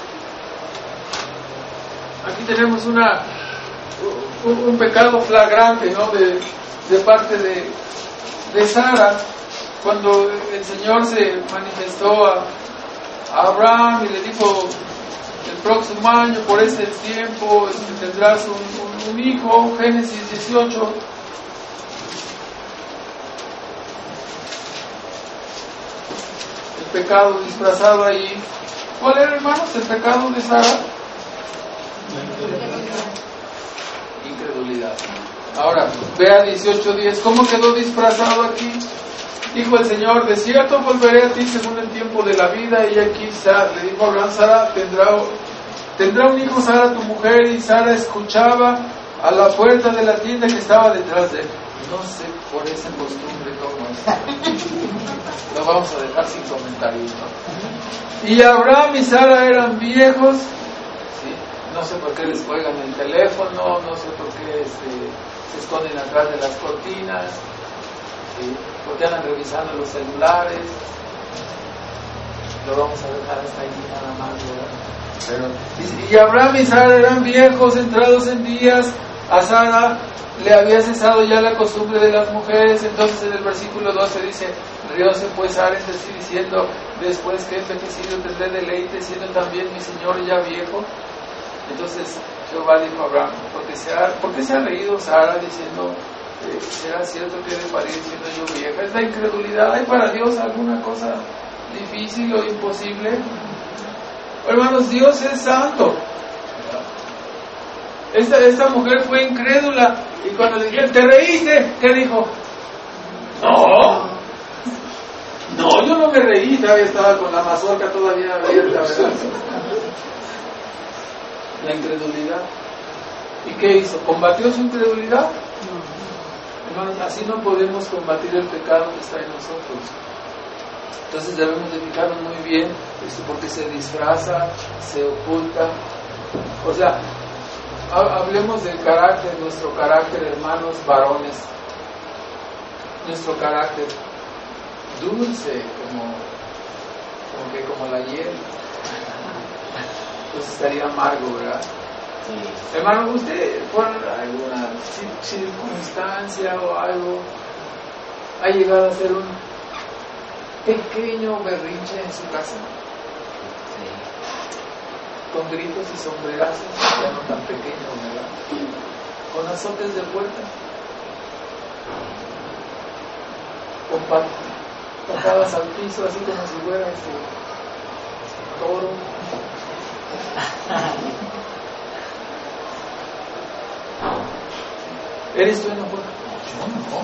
Aquí tenemos una un, un pecado flagrante, ¿no? De, de parte de, de Sara, cuando el Señor se manifestó a, a Abraham y le dijo: el próximo año, por ese tiempo, este, tendrás un, un, un hijo. Génesis dieciocho. El pecado disfrazado ahí. ¿Cuál era, hermanos, el pecado de Sara? Incredulidad. Ahora, vea dieciocho diez, ¿cómo quedó disfrazado aquí? Dijo el Señor: de cierto volveré a ti según el tiempo de la vida. Y aquí Sara, le dijo a Abraham: Sara tendrá, tendrá un hijo Sara tu mujer. Y Sara escuchaba a la puerta de la tienda que estaba detrás de él. No sé por esa costumbre cómo es. Lo vamos a dejar sin comentarios, ¿no? Y Abraham y Sara eran viejos. ¿Sí? No sé por qué les juegan el teléfono, no sé por qué este, se esconden atrás de las cortinas, ¿sí? Porque andan revisando los celulares. Lo vamos a dejar hasta ahí nada más, ¿verdad? Pero, y Abraham y Sara eran viejos, entrados en días. A Sara le había cesado ya la costumbre de las mujeres. Entonces en el versículo doce dice: rióse pues Sara entre sí diciendo: después que he envejecido tendré deleite, siendo también mi señor ya viejo. Entonces Jehová dijo a Abraham: ¿por qué se ha, ¿por qué se ha reído Sara diciendo eh, será cierto que he de parir siendo yo vieja? Es la incredulidad. ¿Hay para Dios alguna cosa difícil o imposible? Hermanos, Dios es santo. Esta, esta mujer fue incrédula, y cuando le dijeron: ¿te reíste? ¿Qué dijo? No, no, yo no me reí, todavía estaba con la mazorca todavía abierta, ¿verdad? La incredulidad. ¿Y qué hizo? ¿Combatió su incredulidad? Hermanos, así no podemos combatir el pecado que está en nosotros. Entonces debemos de fijarnos muy bien, porque se disfraza, se oculta. O sea, hablemos del carácter, nuestro carácter, hermanos varones. Nuestro carácter dulce, como, como que como la hiel. Pues estaría amargo, ¿verdad? Sí. Hermano, usted por alguna circunstancia o algo ha llegado a hacer un pequeño berrinche en su casa. Sí. Con gritos y sombrerazos, ya no tan pequeño, ¿verdad? Con azotes de puerta. Comparte. patadas al piso, así como si fuera este toro. ¿Eres tú enojado? Yo no.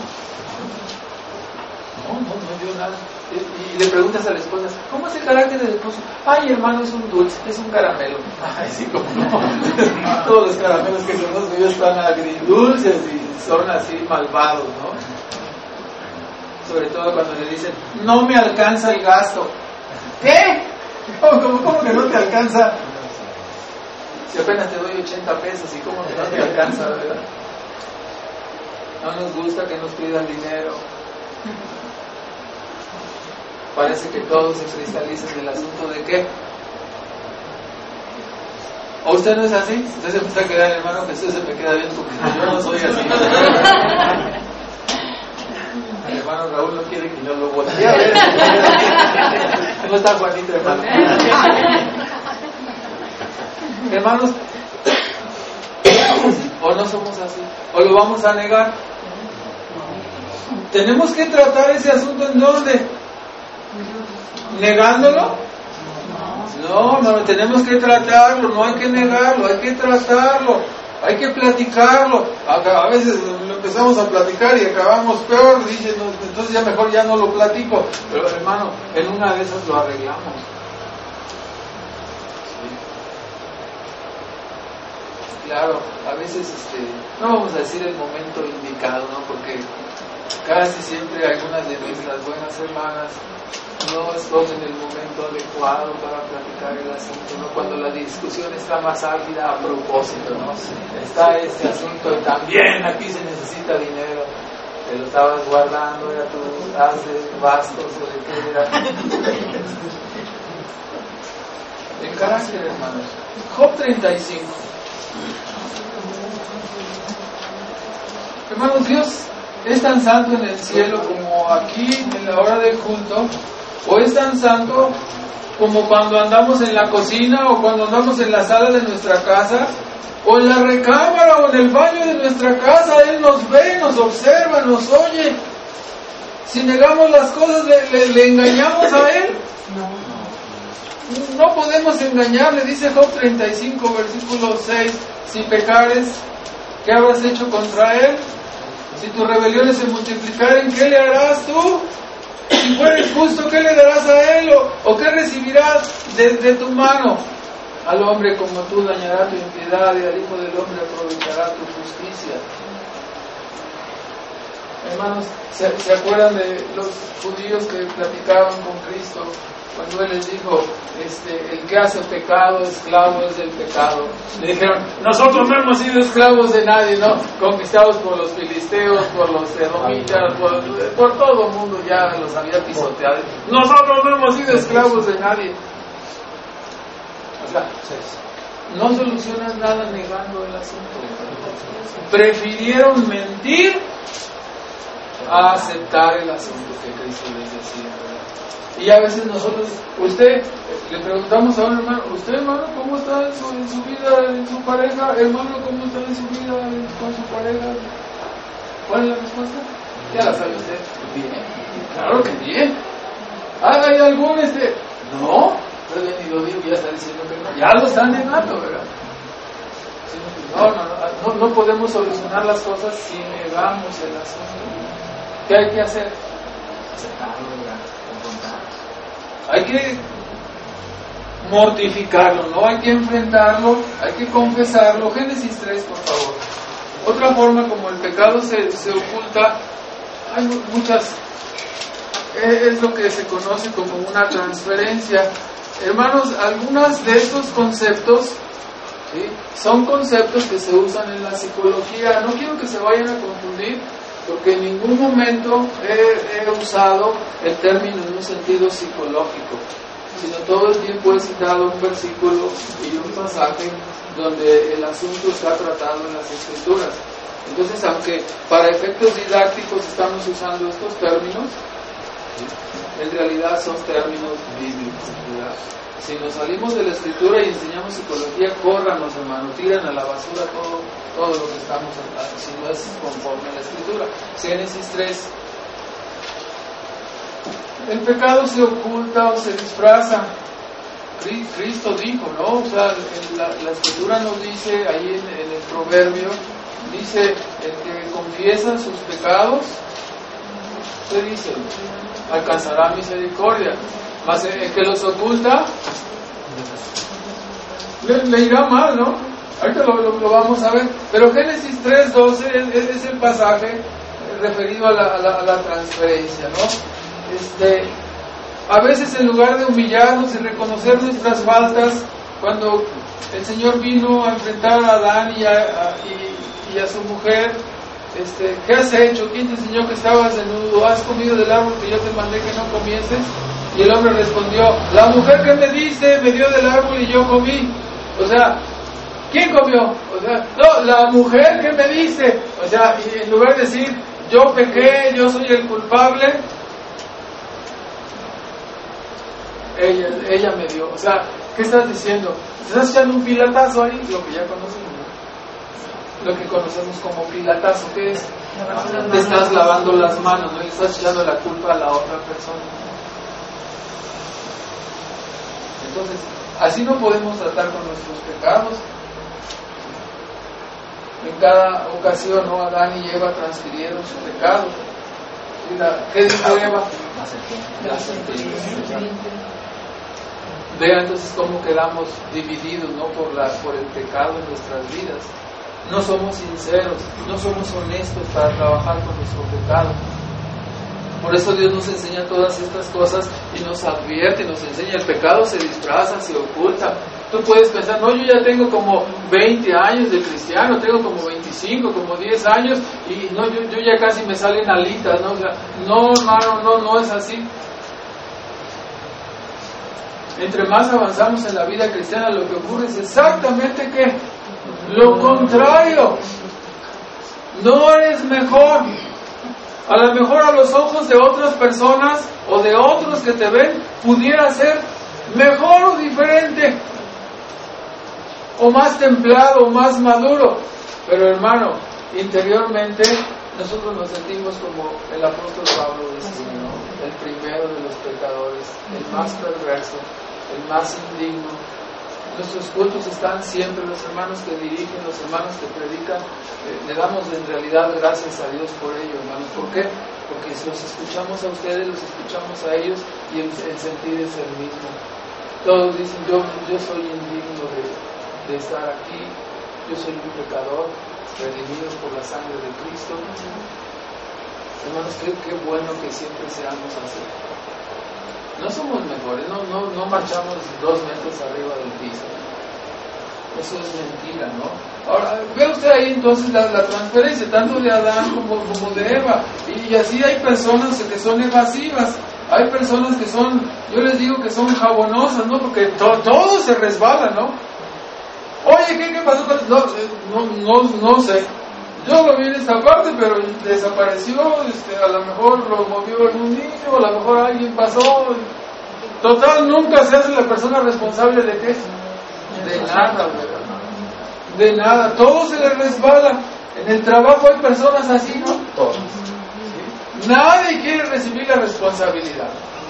No, no, no, yo nada. Y, y le preguntas a la esposa, ¿cómo es el carácter del esposo? Ay, hermano, es un dulce, es un caramelo. Ay, sí, como no. Todos los caramelos que conozco yo están agridulces y son así malvados, ¿no? Sobre todo cuando le dicen, no me alcanza el gasto. ¿Qué? ¿Cómo, cómo, cómo que no te alcanza? Si apenas te doy ochenta pesos, ¿y cómo que no te alcanza, verdad? No nos gusta que nos pidan dinero. Parece que todo se cristaliza en el asunto de qué. ¿O usted no es así? Usted se me está quedando, hermano, que usted se me queda bien porque yo no soy así. El hermano Raúl no quiere que yo lo voltee a ver. No está Juanito, hermano. Hermanos, o no somos así, o lo vamos a negar. Tenemos que tratar ese asunto en dónde. ¿Negándolo? No, no, tenemos que tratarlo, no hay que negarlo, hay que tratarlo, hay que platicarlo. A, a veces lo empezamos a platicar y acabamos peor, dicen, entonces ya mejor ya no lo platico. Pero hermano, en una de esas lo arreglamos. Claro, a veces este, no vamos a decir el momento indicado, ¿no? Porque casi siempre algunas de nuestras buenas hermanas no escogen el momento adecuado para platicar el asunto, ¿no? Cuando la discusión está más álgida a propósito, ¿no? Está este asunto y también aquí se necesita dinero, te lo estabas guardando, era tu haz de bastos o de qué era. El carácter, hermanos. Job treinta y cinco. Hermanos, Dios es tan santo en el cielo como aquí en la hora del culto, o es tan santo como cuando andamos en la cocina o cuando andamos en la sala de nuestra casa o en la recámara o en el baño de nuestra casa. Él nos ve, nos observa, nos oye. Si negamos las cosas, ¿le, le, le engañamos a Él? No. No podemos engañarle. Dice Job treinta y cinco, versículo seis, si pecares, ¿qué habrás hecho contra Él? Si tus rebeliones se multiplicaren, ¿qué le harás tú? Si fueres justo, ¿qué le darás a Él? ¿O, o qué recibirás de, de tu mano? Al hombre como tú dañará tu impiedad, y al Hijo del Hombre aprovechará tu justicia. Hermanos, ¿se, ¿se acuerdan de los judíos que platicaban con Cristo? Cuando Él les dijo, este, el que hace pecado, esclavo es del pecado. Le dijeron, nosotros no hemos sido esclavos de nadie, ¿no? Conquistados por los filisteos, por los edomitas, por, por todo el mundo ya los había pisoteado. Nosotros no hemos sido esclavos de nadie. O sea, no solucionan nada negando el asunto. Prefirieron mentir a aceptar el asunto que Cristo les decía, ¿verdad? Y a veces nosotros, usted, le preguntamos a un hermano, usted hermano, ¿cómo está en su, en su vida, en su pareja? Hermano, ¿cómo está en su vida con su pareja? ¿Cuál es la respuesta? Ya la sabe usted. Bien, claro que bien. ¿Ah, hay algún este? No, pero ni lo digo, ya está diciendo que no. Ya lo están negando, ¿verdad? No, no, no, no podemos solucionar las cosas si negamos el asunto. ¿Qué hay que hacer? Aceptarlo, ¿verdad? Hay que mortificarlo, ¿no? Hay que enfrentarlo, hay que confesarlo. Génesis tres, por favor. Otra forma como el pecado se, se oculta, hay muchas, es lo que se conoce como una transferencia. Hermanos, algunos de estos conceptos, ¿sí?, son conceptos que se usan en la psicología. No quiero que se vayan a confundir, porque en ningún momento he, he usado el término en un sentido psicológico, sino todo el tiempo he citado un versículo y un pasaje donde el asunto está tratado en las Escrituras. Entonces, aunque para efectos didácticos estamos usando estos términos, en realidad son términos bíblicos, ¿verdad? Si nos salimos de la Escritura y enseñamos psicología, córranos, hermano, tiran a la basura todo, todo lo que estamos hablando, si no es conforme a la Escritura. Génesis tres, el pecado se oculta o se disfraza. Cristo dijo, ¿no? O sea, en la, la escritura nos dice, ahí en, en el proverbio, dice, el que confiesa sus pecados, ¿qué dice? Alcanzará misericordia. Mas el que los oculta, le, le irá mal, ¿no? Ahorita lo, lo, lo vamos a ver. Pero Génesis tres doce es, es el pasaje referido a la, a la, a la transferencia, ¿no? Este, a veces en lugar de humillarnos y reconocer nuestras faltas, cuando el Señor vino a enfrentar a Adán y a, a, y, y a su mujer, este, ¿qué has hecho? ¿Quién te enseñó que estabas desnudo? ¿Has comido del árbol que yo te mandé que no comieses? Y el hombre respondió, la mujer que me diste me dio del árbol y yo comí. O sea, ¿quién comió? O sea, no, la mujer que me diste. O sea, y en lugar de decir, yo pequé, yo soy el culpable, ella, ella me dio. O sea, ¿qué estás diciendo? Estás echando un pilatazo ahí, lo que ya conocemos, ¿no? Lo que conocemos como pilatazo, ¿qué es? Te estás lavando las manos, ¿no? Y estás echando la culpa a la otra persona. Entonces, así no podemos tratar con nuestros pecados. En cada ocasión, ¿no? Adán y Eva transfirieron su pecado. ¿Qué dijo Eva? La serpiente. Vea entonces cómo quedamos divididos, ¿no? Por, la, por el pecado en nuestras vidas. No somos sinceros, no somos honestos para trabajar con nuestro pecado. Por eso Dios nos enseña todas estas cosas y nos advierte, nos enseña. El pecado se disfraza, se oculta. Tú puedes pensar, no, yo ya tengo como veinte años de cristiano, tengo como veinticinco, como diez años, y no, yo, yo ya casi me salen alitas, ¿no? O sea, no, hermano, no, no es así. Entre más avanzamos en la vida cristiana, lo que ocurre es exactamente que lo contrario. No eres mejor. A lo mejor a los ojos de otras personas o de otros que te ven, pudiera ser mejor o diferente, o más templado, o más maduro. Pero hermano, interiormente nosotros nos sentimos como el apóstol Pablo decía, ¿no? El primero de los pecadores, el más perverso, el más indigno. Nuestros cultos están siempre, los hermanos que dirigen, los hermanos que predican, eh, le damos en realidad gracias a Dios por ello, hermanos. ¿Por qué? Porque si los escuchamos a ustedes, los escuchamos a ellos, y el, el sentir es el mismo. Todos dicen, yo, yo soy indigno de, de estar aquí, yo soy un pecador, redimido por la sangre de Cristo. Hermanos, qué, qué bueno que siempre seamos así. No somos mejores, no, no, no marchamos dos metros arriba del piso. Eso es mentira, ¿no? Ahora, ve usted ahí entonces la, la transferencia, tanto de Adán como, como de Eva. Y, y así hay personas que son evasivas, hay personas que son, yo les digo que son jabonosas, ¿no? Porque to, todo se resbala, ¿no? Oye, ¿qué, qué pasó? No, no, no, no sé. Yo lo vi en esta parte, pero desapareció, este, a lo mejor lo movió algún niño, a lo mejor alguien pasó. Total, nunca se hace la persona responsable de qué. De nada, ¿verdad? De nada, todo se le resbala. En el trabajo hay personas así, ¿no? Todos. Nadie quiere recibir la responsabilidad.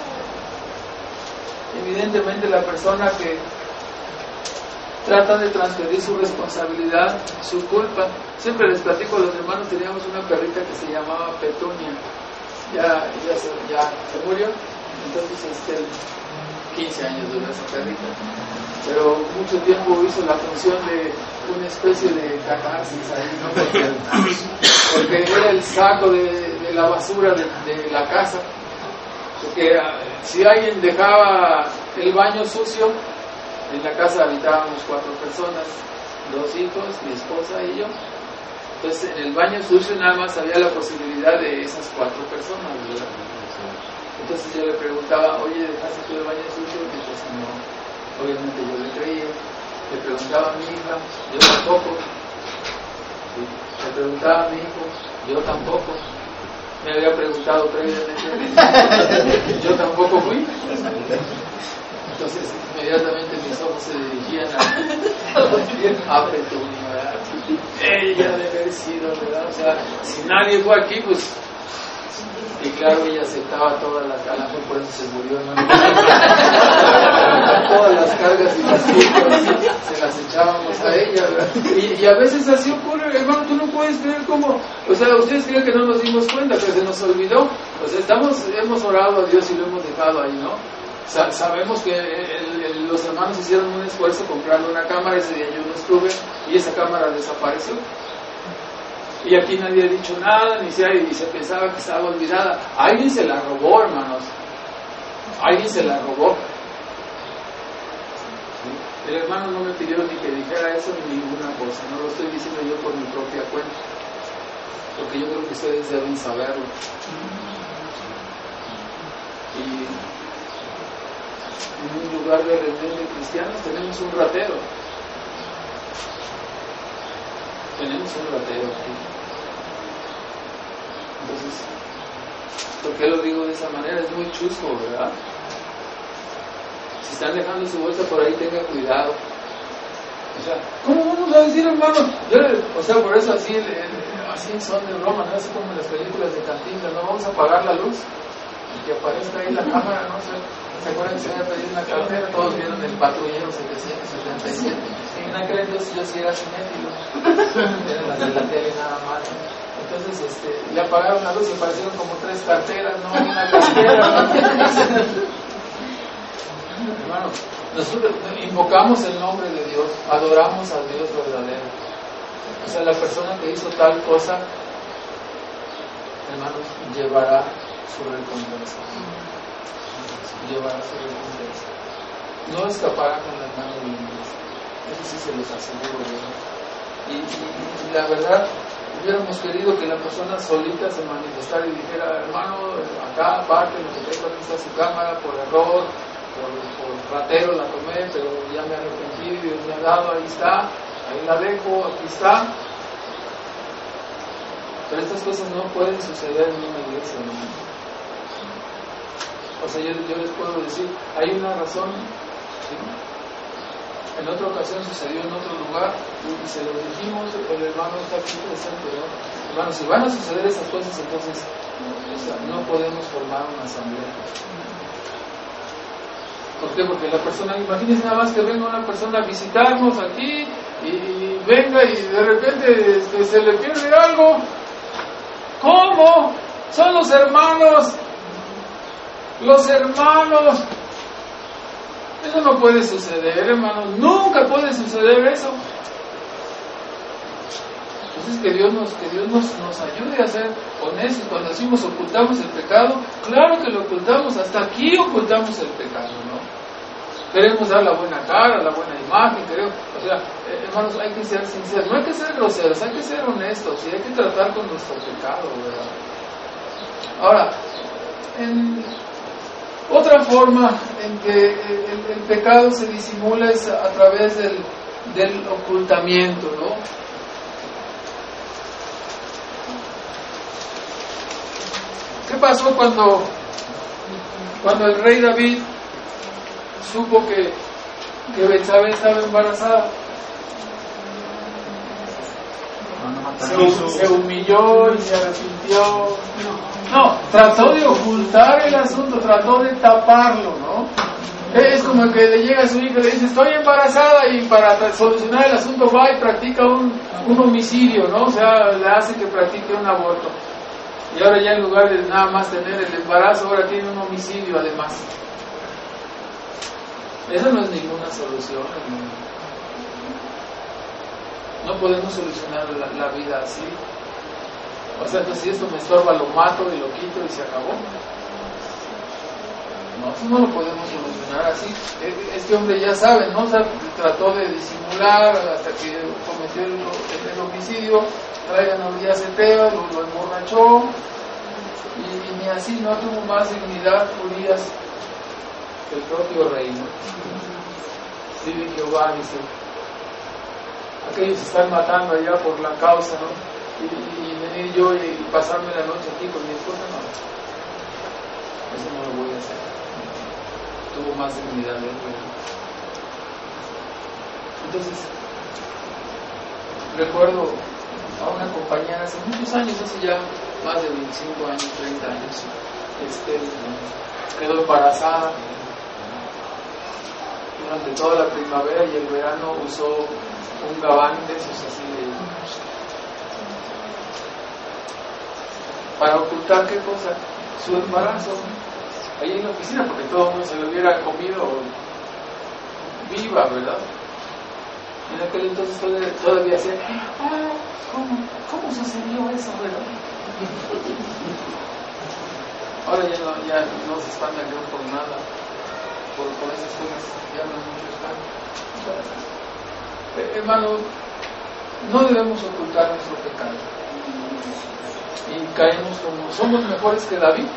Evidentemente la persona que trata de transferir su responsabilidad, su culpa. Siempre les platico a los hermanos, teníamos una perrita que se llamaba Petunia. Ya, ya, se, ya se murió. Entonces, este, quince años duró esa perrita. Pero mucho tiempo hizo la función de una especie de catarsis ahí, ¿no? Porque, porque era el saco de, de la basura de, de la casa. Porque si alguien dejaba el baño sucio, en la casa habitábamos cuatro personas, dos hijos, mi esposa y yo. Entonces en el baño sucio nada más había la posibilidad de esas cuatro personas, ¿verdad? Entonces yo le preguntaba, oye, ¿dejaste tú el baño sucio? Y pues no, obviamente yo le creía. Le preguntaba a mi hija, yo tampoco. ¿Sí? Le preguntaba a mi hijo, yo tampoco. Me había preguntado previamente, yo tampoco fui. Entonces inmediatamente mis ojos se dirigían a, a Petunia, ¿verdad? Ella debe haber sido, ¿verdad? O sea, si nadie fue aquí, pues Y claro, ella aceptaba todas las, a la mejor por eso se murió, ¿no? Todas las cargas y las culpas se las echábamos a ella, ¿verdad? Y, y a veces así ocurre, hermano, tú no puedes creer cómo, o sea, ustedes creen que no nos dimos cuenta, que se nos olvidó. O sea, estamos, hemos orado a Dios y lo hemos dejado ahí, ¿no? Sa- sabemos que el, el, los hermanos hicieron un esfuerzo comprando una cámara, ese día yo no estuve, y esa cámara desapareció. Y aquí nadie ha dicho nada, ni se, y se pensaba que estaba olvidada. Alguien se la robó, hermanos. Alguien se la robó. El hermano no me pidió ni que dijera eso ni ninguna cosa. No lo estoy diciendo yo por mi propia cuenta. Porque yo creo que ustedes deben saberlo. Y en un lugar de reunión de cristianos tenemos un ratero. Tenemos un ratero aquí. Entonces, ¿por qué lo digo de esa manera? Es muy chusco, ¿verdad? Si están dejando su bolsa por ahí, tengan cuidado. O sea, ¿cómo vamos a decir, hermano? Yo, o sea, por eso así, así son de broma, ¿no? Así como en las películas de Cantinflas, no vamos a apagar la luz y que aparezca ahí la cámara, ¿no? ¿Se, ¿se acuerdan que se iba a pedir una cartera? Todos vieron el patrullero setecientos setenta y siete. En aquel entonces yo sí era cinéfilo, era la de la tele nada más. Entonces, este, le apagaron la luz y aparecieron como tres carteras, no una cartera. Hermano, nosotros invocamos el nombre de Dios, adoramos al Dios verdadero. O sea, la persona que hizo tal cosa, hermanos, llevará su recompensa. Llevará su recompensa. No escapará con las manos limpias. Eso sí se los aseguro yo. Y, y, y la verdad, hubiéramos querido que la persona solita se manifestara y dijera, hermano, acá aparte, no sé qué, aquí está su cámara, por error, por, por ratero la tomé, pero ya me arrepentí, Dios me ha dado, ahí está, ahí la dejo, aquí está. Pero estas cosas no pueden suceder en una iglesia, ¿no? O sea, yo, yo les puedo decir, hay una razón, ¿sí? En otra ocasión sucedió en otro lugar y se lo dijimos, el hermano está aquí presente, ¿no? Hermano, si van a suceder esas cosas, entonces o sea, no podemos formar una asamblea. ¿Por qué? Porque la persona, imagínense nada más que venga una persona a visitarnos aquí y, y venga y de repente este, se le pierde algo. ¿Cómo? Son los hermanos. Los hermanos. Eso no puede suceder, hermanos. Nunca puede suceder eso. Entonces que Dios nos, que Dios nos, nos ayude a ser honestos. Cuando decimos ocultamos el pecado, claro que lo ocultamos. Hasta aquí ocultamos el pecado, ¿no? Queremos dar la buena cara, la buena imagen, creo. O sea, eh, hermanos, hay que ser sinceros. No hay que ser groseros, hay que ser honestos y hay que tratar con nuestro pecado, ¿verdad? Ahora, en otra forma en que el, el pecado se disimula es a través del, del ocultamiento, ¿no? ¿Qué pasó cuando, cuando el rey David supo que, que Betsabé estaba embarazada? Se, se humilló y se arrepintió. No, trató de ocultar el asunto, trató de taparlo, ¿no? Es como que le llega a su hija y le dice, estoy embarazada, y para solucionar el asunto va y practica un, un homicidio, ¿no? O sea, le hace que practique un aborto. Y ahora ya en lugar de nada más tener el embarazo, ahora tiene un homicidio además. Esa no es ninguna solución, hermano. No podemos solucionar la, la vida así. O sea, que si esto me estorba, lo mato y lo quito y se acabó. No, eso no lo podemos solucionar así. Este hombre ya sabe, ¿no? O sea, trató de disimular hasta que cometió el, el homicidio. Traigan a Urias Eteo, lo, lo emborrachó. Y, y ni así no tuvo más dignidad Urias que el propio rey, ¿no? Vive Jehová, dice. Aquellos se están matando allá por la causa, ¿no? Y, y venir yo y pasarme la noche aquí con mi esposa, no. Eso no lo voy a hacer. Tuvo más dignidad de él. Entonces, recuerdo a una compañera hace muchos años, hace ya más de veinticinco años, treinta años, este, quedó embarazada. Durante toda la primavera y el verano usó un gabán de esos así de... para ocultar qué cosa, su embarazo, ahí en la oficina, porque todo el mundo se lo hubiera comido viva, ¿verdad? En aquel entonces todavía, todavía hacía, ah, ¿cómo, ¿cómo sucedió eso, verdad? Ahora ya no, ya no se espantan creo por nada, por, por esas cosas, ya no mucho están. Eh, hermano, no debemos ocultar nuestro pecado. Y caemos como, somos mejores que David.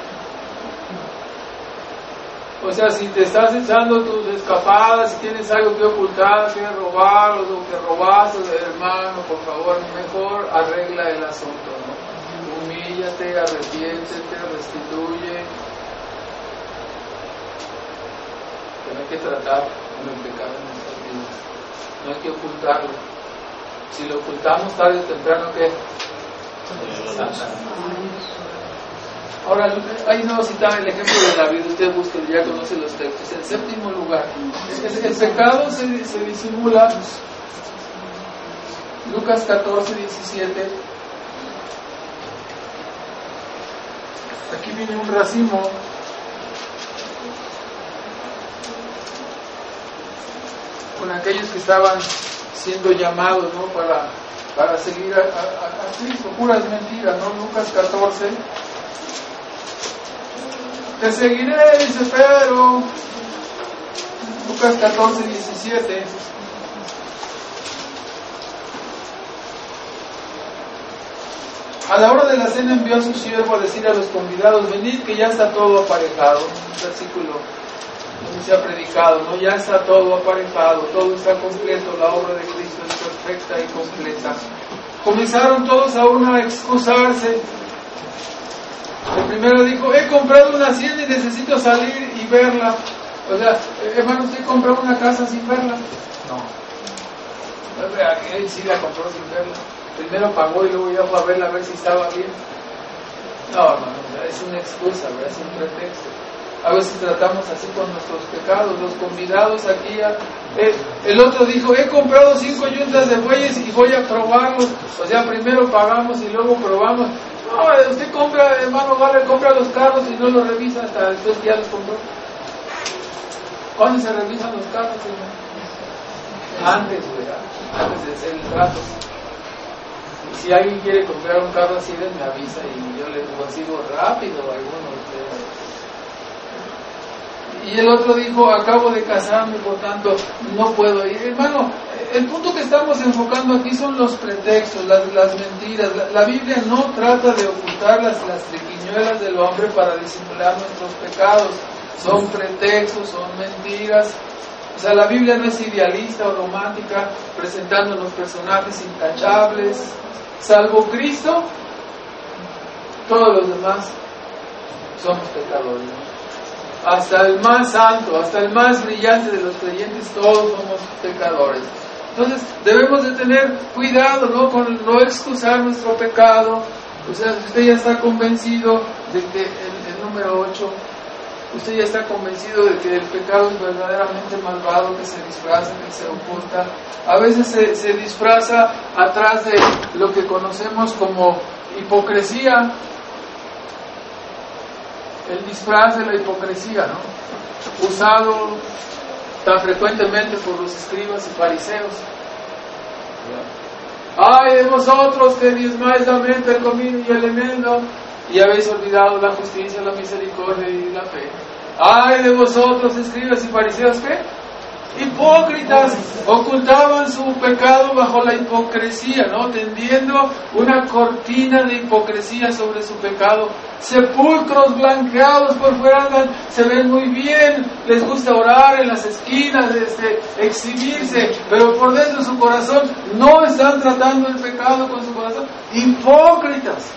O sea, si te estás echando tus escapadas, si tienes algo que ocultar, que robar, o lo que robaste, hermano, por favor, mejor arregla el asunto, ¿no? Humíllate, arrepiéntete, restituye. Pero hay que tratar con el pecado en nuestras vidas. No hay que ocultarlo. Si lo ocultamos tarde o temprano, ¿qué? Ahora, ahí no citar el ejemplo de David, usted busca, ya conoce los textos. En séptimo lugar, el, el pecado se, se disimula. Lucas catorce, diecisiete. Aquí viene un racimo. Con aquellos que estaban siendo llamados, ¿no? Para, para seguir a, a, a Cristo. Puras mentiras, ¿no? Lucas catorce. Te seguiré, dice Pedro. Lucas catorce, diecisiete. A la hora de la cena envió a su siervo a decir a los convidados, venid que ya está todo aparejado. Un versículo donde se ha predicado, ¿no? Ya está todo aparejado, todo está completo, la obra de Cristo es perfecta y completa. Comenzaron todos aún a excusarse. El primero dijo, he comprado una hacienda y necesito salir y verla. O sea, hermano, ¿usted compró una casa sin verla? No. Él sí la compró sin verla. Primero pagó y luego ya fue a verla a ver si estaba bien. No, hermano, es una excusa, ¿verdad? Es un pretexto. A veces tratamos así con nuestros pecados. Los convidados aquí, a, eh, el otro dijo, he comprado cinco yuntas de bueyes y voy a probarlos. O sea, primero pagamos y luego probamos. No, usted compra, hermano, vale, compra los carros y no los revisa hasta después que ya los compró. ¿Cuándo se revisan los carros, hermano? Antes, ¿verdad? Antes de hacer el trato. Y si alguien quiere comprar un carro así, me avisa y yo le consigo rápido algunos. Y el otro dijo, acabo de casarme, por tanto, no puedo ir. Hermano, el punto que estamos enfocando aquí son los pretextos, las, las mentiras. La, la Biblia no trata de ocultar las, las triquiñuelas del hombre para disimular nuestros pecados. Son pretextos, son mentiras. O sea, la Biblia no es idealista o romántica, presentándonos personajes intachables. Salvo Cristo, todos los demás somos pecadores, ¿no? Hasta el más santo, hasta el más brillante de los creyentes, todos somos pecadores. Entonces debemos de tener cuidado, ¿no? Con no excusar nuestro pecado. O sea, si usted ya está convencido de que el, el número ocho, usted ya está convencido de que el pecado es verdaderamente malvado, que se disfraza, que se oculta. A veces se, se disfraza atrás de lo que conocemos como hipocresía. El disfraz de la hipocresía, ¿no? Usado tan frecuentemente por los escribas y fariseos. ¡Ay de vosotros que diezmáis la mente, el comino y el eneldo, y habéis olvidado la justicia, la misericordia y la fe! ¡Ay de vosotros, escribas y fariseos! ¿Qué? Hipócritas, ocultaban su pecado bajo la hipocresía, ¿no? Tendiendo una cortina de hipocresía sobre su pecado. Sepulcros blanqueados por fuera, andan, se ven muy bien, les gusta orar en las esquinas, este, exhibirse, pero por dentro de su corazón no están tratando el pecado con su corazón. Hipócritas.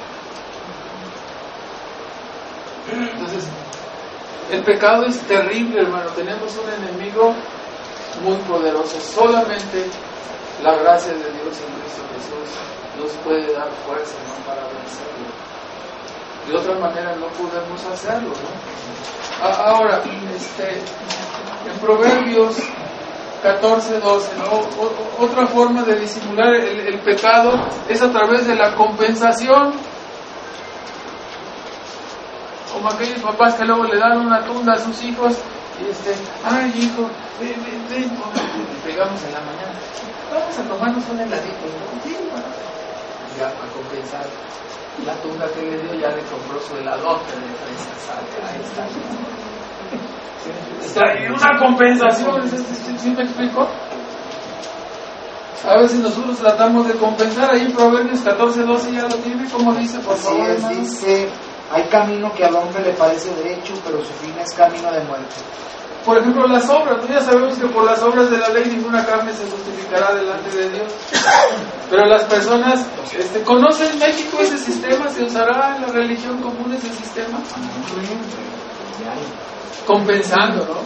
Entonces, el pecado es terrible, hermano. Tenemos un enemigo muy poderoso. Solamente la gracia de Dios en Cristo Jesús nos puede dar fuerza, ¿no?, para vencerlo. De otra manera no podemos hacerlo, ¿no? Ahora, este, en Proverbios catorce doce, ¿no?, o, otra forma de disimular el, el pecado es a través de la compensación. Como aquellos papás que luego le dan una tunda a sus hijos y este, ay hijo, ven, ven, ven, le pegamos en la mañana, vamos a tomarnos un heladito, ¿no? Sí, bueno. Ya para compensar la tunda que le dio, ya le compró su heladote de fresas, ahí está. Está ahí una compensación, ¿sí, sí me explico? A veces nosotros tratamos de compensar. Ahí en Proverbios catorce doce ya lo tiene, como dice, por Así favor, es, hermano. dice, hay camino que al hombre le parece derecho, pero su fin es camino de muerte. Por ejemplo, las obras, ¿no? Ya sabemos que por las obras de la ley ninguna carne se justificará delante de Dios. Pero las personas este, conocen México ese sistema, se usará en la religión común ese sistema, compensando, ¿no?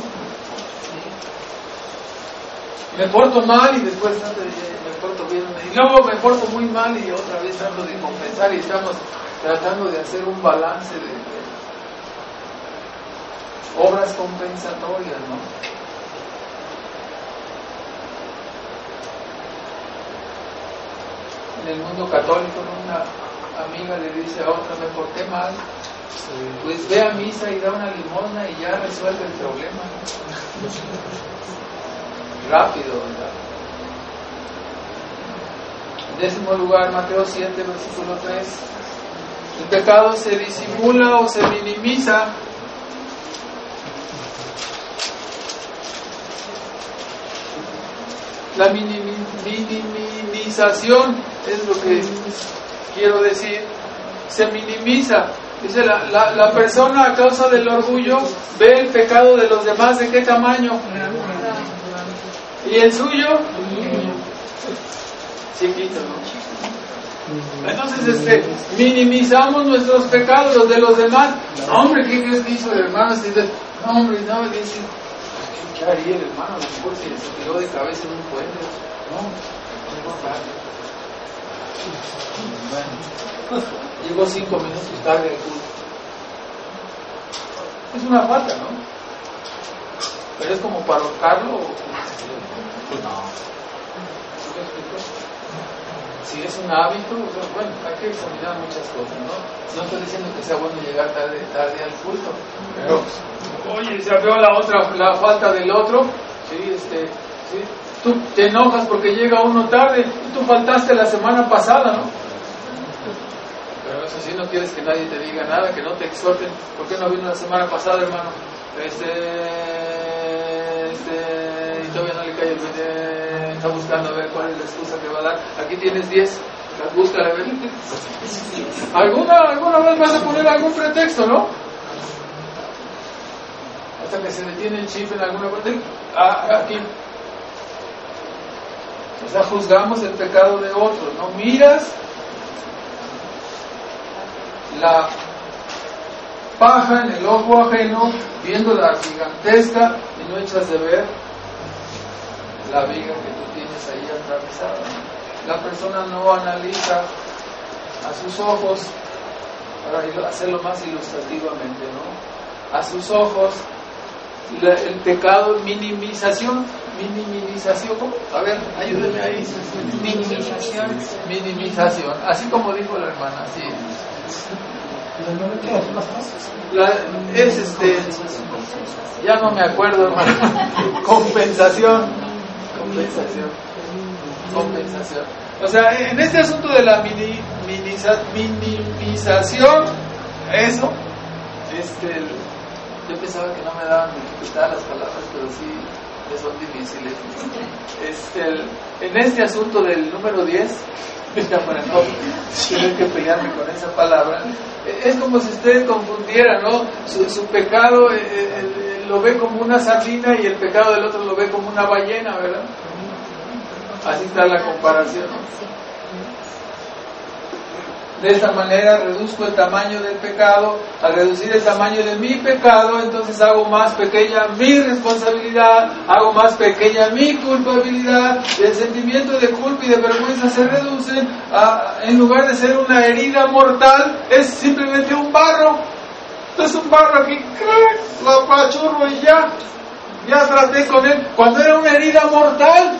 Me porto mal y después trato de, me porto bien, y luego me porto muy mal y otra vez trato de compensar, y estamos tratando de hacer un balance de, de obras compensatorias, ¿no? En el mundo católico, ¿no?, una amiga le dice a otra, me porté mal, pues ve a misa y da una limosna y ya resuelve el problema, ¿no? Rápido, ¿verdad? En décimo lugar, Mateo siete, versículo tres. El pecado se disimula o se minimiza la minimización es lo que quiero decir, se minimiza. Dice, la, la, la persona a causa del orgullo ve el pecado de los demás de qué tamaño, y el suyo chiquito, ¿no? Entonces este, minimizamos nuestros pecados, los de los demás. No, hombre, ¿qué crees que hizo el hermano? No, hombre, no, dice, ¿qué haría el hermano? A lo mejor se se tiró de cabeza en un puente. No, no importa. Bueno, llegó cinco minutos tarde el culto. Es una falta, ¿no? Pero es como para ahorcarlo. No. ¿Sí me explico? Si es un hábito, bueno, hay que examinar muchas cosas, ¿no? No estoy diciendo que sea bueno llegar tarde, tarde al culto, pero, oye, se veo la otra, la falta del otro, sí, este, sí, tú te enojas porque llega uno tarde, y tú faltaste la semana pasada, ¿no? Pero eso sí, no quieres que nadie te diga nada, que no te exhorten. ¿Por qué no vino la semana pasada, hermano? Este, este, y todavía no le cae el veinte, está buscando a ver cuál es la excusa que va a dar. Aquí tienes diez, búscala a ver. ¿Alguna, alguna vez vas a poner algún pretexto, no? Hasta que se detiene el chip en alguna parte. Ah, aquí. O sea, juzgamos el pecado de otros, ¿no? Miras la paja en el ojo ajeno, viendo la gigantesca, y no echas de ver la viga que tú tienes ahí atravesada. La persona no analiza a sus ojos, para hacerlo más ilustrativamente, ¿no? A sus ojos la, el pecado, minimización, minimización, ¿cómo? A ver, ayúdenme ahí. Minimización. Minimización, así como dijo la hermana, así. La, es este, ya no me acuerdo, hermano. Compensación, compensación, compensación. O sea, en este asunto de la mini, minimiza, minimización, eso, este, yo pensaba que no me daban dificultad las palabras, pero sí que son difíciles. Este, el, en este asunto del número diez, para no tener que pelearme con esa palabra, es como si usted confundiera, ¿no? Su, su pecado eh, eh, lo ve como una sardina y el pecado del otro lo ve como una ballena, ¿verdad? Así está la comparación, ¿no? De esta manera reduzco el tamaño del pecado. Al reducir el tamaño de mi pecado, entonces hago más pequeña mi responsabilidad, hago más pequeña mi culpabilidad, y el sentimiento de culpa y de vergüenza se reducen a, en lugar de ser una herida mortal, es simplemente un barro. Es un barro aquí, ¡crack!, lo apachurro y ya, ya traté con él. Cuando era una herida mortal,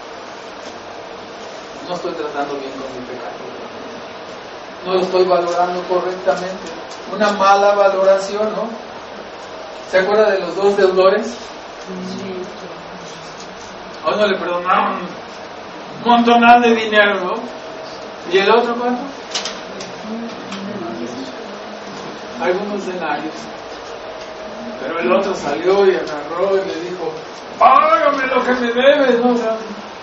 no estoy tratando bien con mi pecado. No lo estoy valorando correctamente. Una mala valoración, ¿no? ¿Se acuerda de los dos deudores? Sí. A uno le perdonaron un montonal de dinero, ¿no? ¿Y el otro cuánto? Algunos denarios. Pero el otro salió y agarró y le dijo: págame lo que me debes, ¿no? O sea,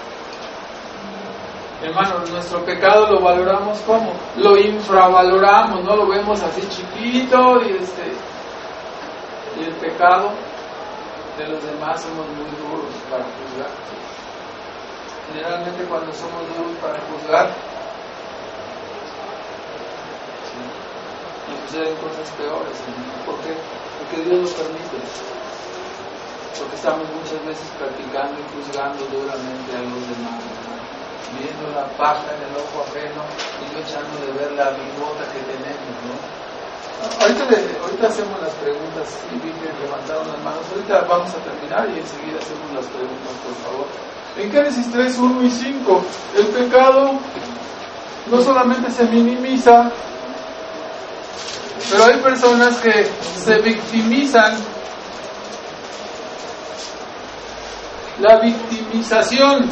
hermano, nuestro pecado lo valoramos como, lo infravaloramos, no lo vemos así chiquito, y este y el pecado de los demás somos muy duros para juzgar. Generalmente cuando somos duros para juzgar, nos suceden cosas peores. ¿Por qué? Porque Dios lo permite. Porque estamos muchas veces practicando y juzgando duramente a los demás, ¿verdad? Viendo la paja en el ojo ajeno y no echando de ver la bigota que tenemos, ¿no? Ahorita, le, ahorita hacemos las preguntas. Sí, vi que levantaron las manos. Ahorita vamos a terminar y enseguida hacemos las preguntas, por favor. En Génesis tres, uno y cinco, el pecado no solamente se minimiza, pero hay personas que se victimizan. La victimización.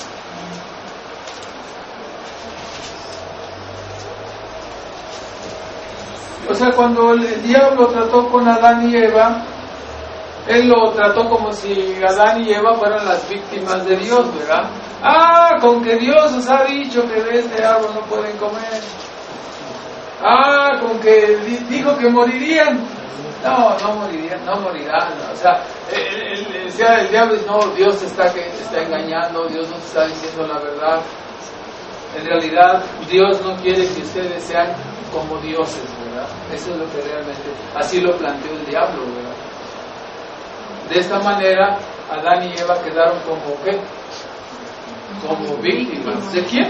O sea, cuando el, el diablo trató con Adán y Eva, él lo trató como si Adán y Eva fueran las víctimas de Dios, ¿verdad? Ah, con que Dios os ha dicho que de este árbol no pueden comer. Ah, con que di- dijo que morirían. No, no morirían, no morirán. O sea, el, el, el, el diablo dice: no, Dios está, que, está engañando, Dios no está diciendo la verdad. En realidad, Dios no quiere que ustedes sean como dioses, ¿verdad? Eso es lo que realmente, así lo planteó el diablo, ¿verdad? De esta manera, Adán y Eva quedaron como, ¿qué? Como víctimas. ¿De quién?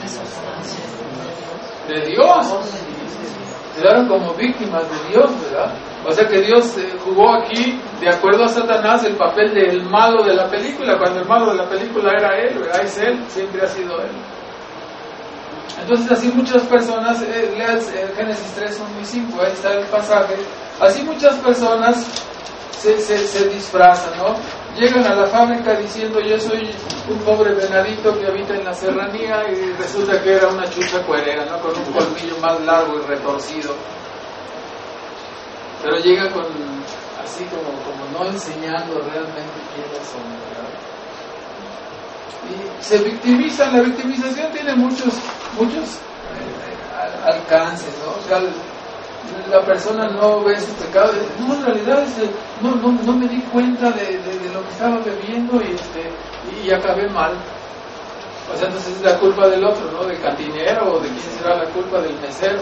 De Dios. Quedaron como víctimas de Dios, ¿verdad? O sea que Dios eh, jugó aquí, de acuerdo a Satanás, el papel del malo de la película, cuando el malo de la película era él, ¿verdad? Es él, siempre ha sido él. Entonces así muchas personas, eh, leas eh, Génesis tres, uno y cinco, ahí está el pasaje, así muchas personas se, se, se disfrazan, ¿no? Llegan a la fábrica diciendo: yo soy un pobre venadito que habita en la serranía, y resulta que era una chucha cuerera, ¿no? Con un colmillo más largo y retorcido. Pero llega con, así como, como no enseñando realmente quiénes son, ¿verdad? Y se victimizan. La victimización tiene muchos muchos eh, alcances, ¿no? O sea, la persona no ve su pecado, no, en realidad este, no, no, no me di cuenta de, de, de lo que estaba bebiendo y, este, y, y acabé mal. O sea, entonces es la culpa del otro, ¿no? Del cantinero, o de quién será la culpa, del mesero.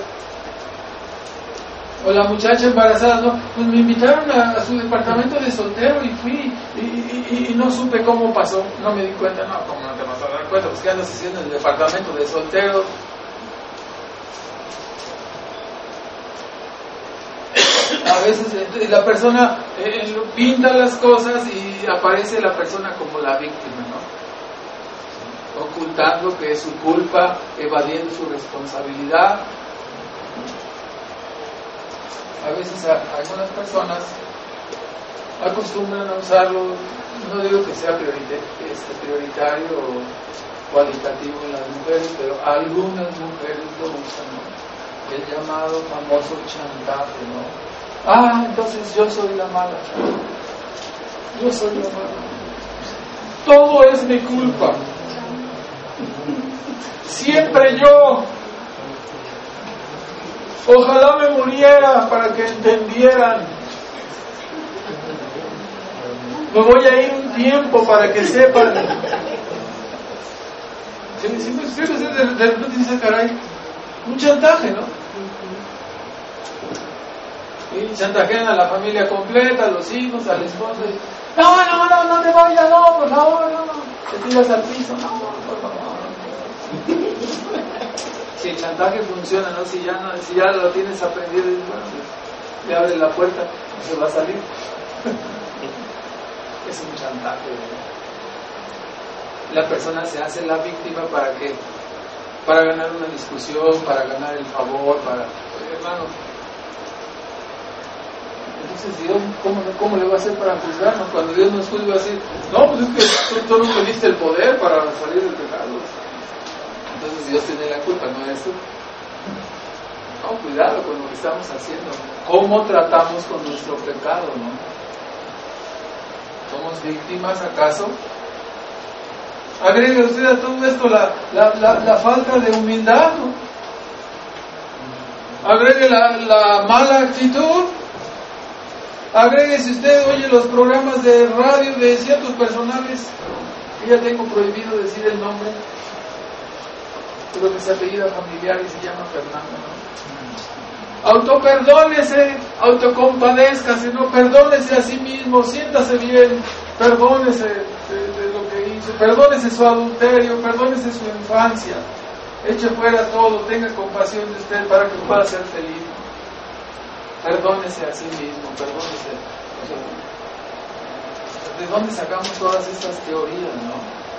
O la muchacha embarazada, ¿no? Pues me invitaron a, a su departamento de soltero y fui y, y, y no supe cómo pasó, no me di cuenta. No, ¿cómo no te vas a dar cuenta? Pues ¿qué andas haciendo en el departamento de soltero? A veces la persona eh, pinta las cosas y aparece la persona como la víctima, ¿no? Ocultando que es su culpa, evadiendo su responsabilidad. A veces a, a algunas personas acostumbran a usarlo, no digo que sea prioritario, este, prioritario o cualitativo en las mujeres, pero algunas mujeres lo usan, ¿no? El llamado famoso chantaje, ¿no? Ah, entonces yo soy la mala. Yo soy la mala. Todo es mi culpa. Siempre yo. Ojalá me muriera para que entendieran. Me voy a ir un tiempo para que sepan. Si, si, si, de, de repente dice: caray, Un chantaje, ¿no? Y chantajean a la familia completa, a los hijos, al esposo. Y, no, no, no, no te vayas, no, por favor, no. Te tiras al piso, no, por favor. Si el chantaje funciona, ¿no? Si ya, no, si ya lo tienes aprendido, bueno, le abres la puerta y se va a salir. Es un chantaje, ¿no? La persona se hace la víctima para qué? Para ganar una discusión, para ganar el favor, para... Oye, hermano, entonces Dios, ¿cómo, ¿cómo le va a hacer para juzgarnos? Cuando Dios nos juzga así, no, pues es que tú, tú no me diste el poder para salir del pecado. Entonces Dios tiene la culpa, ¿no eres tú? No, cuidado con lo que estamos haciendo. ¿Cómo tratamos con nuestro pecado, no? ¿Somos víctimas acaso? Agregue usted a todo esto la, la, la, la falta de humildad, ¿no? Agregue la, la mala actitud. Agregue, si usted oye los programas de radio de ciertos personajes, que ya tengo prohibido decir el nombre, pero que se apellida familiar y se llama Fernando, ¿no? Autoperdónese, autocompadézcase, no, perdónese a sí mismo, siéntase bien, perdónese de, de lo que hizo, perdónese su adulterio, perdónese su infancia, eche fuera todo, tenga compasión de usted para que pueda ser feliz. Perdónese a sí mismo, perdónese. O sea, ¿de dónde sacamos todas estas teorías, no?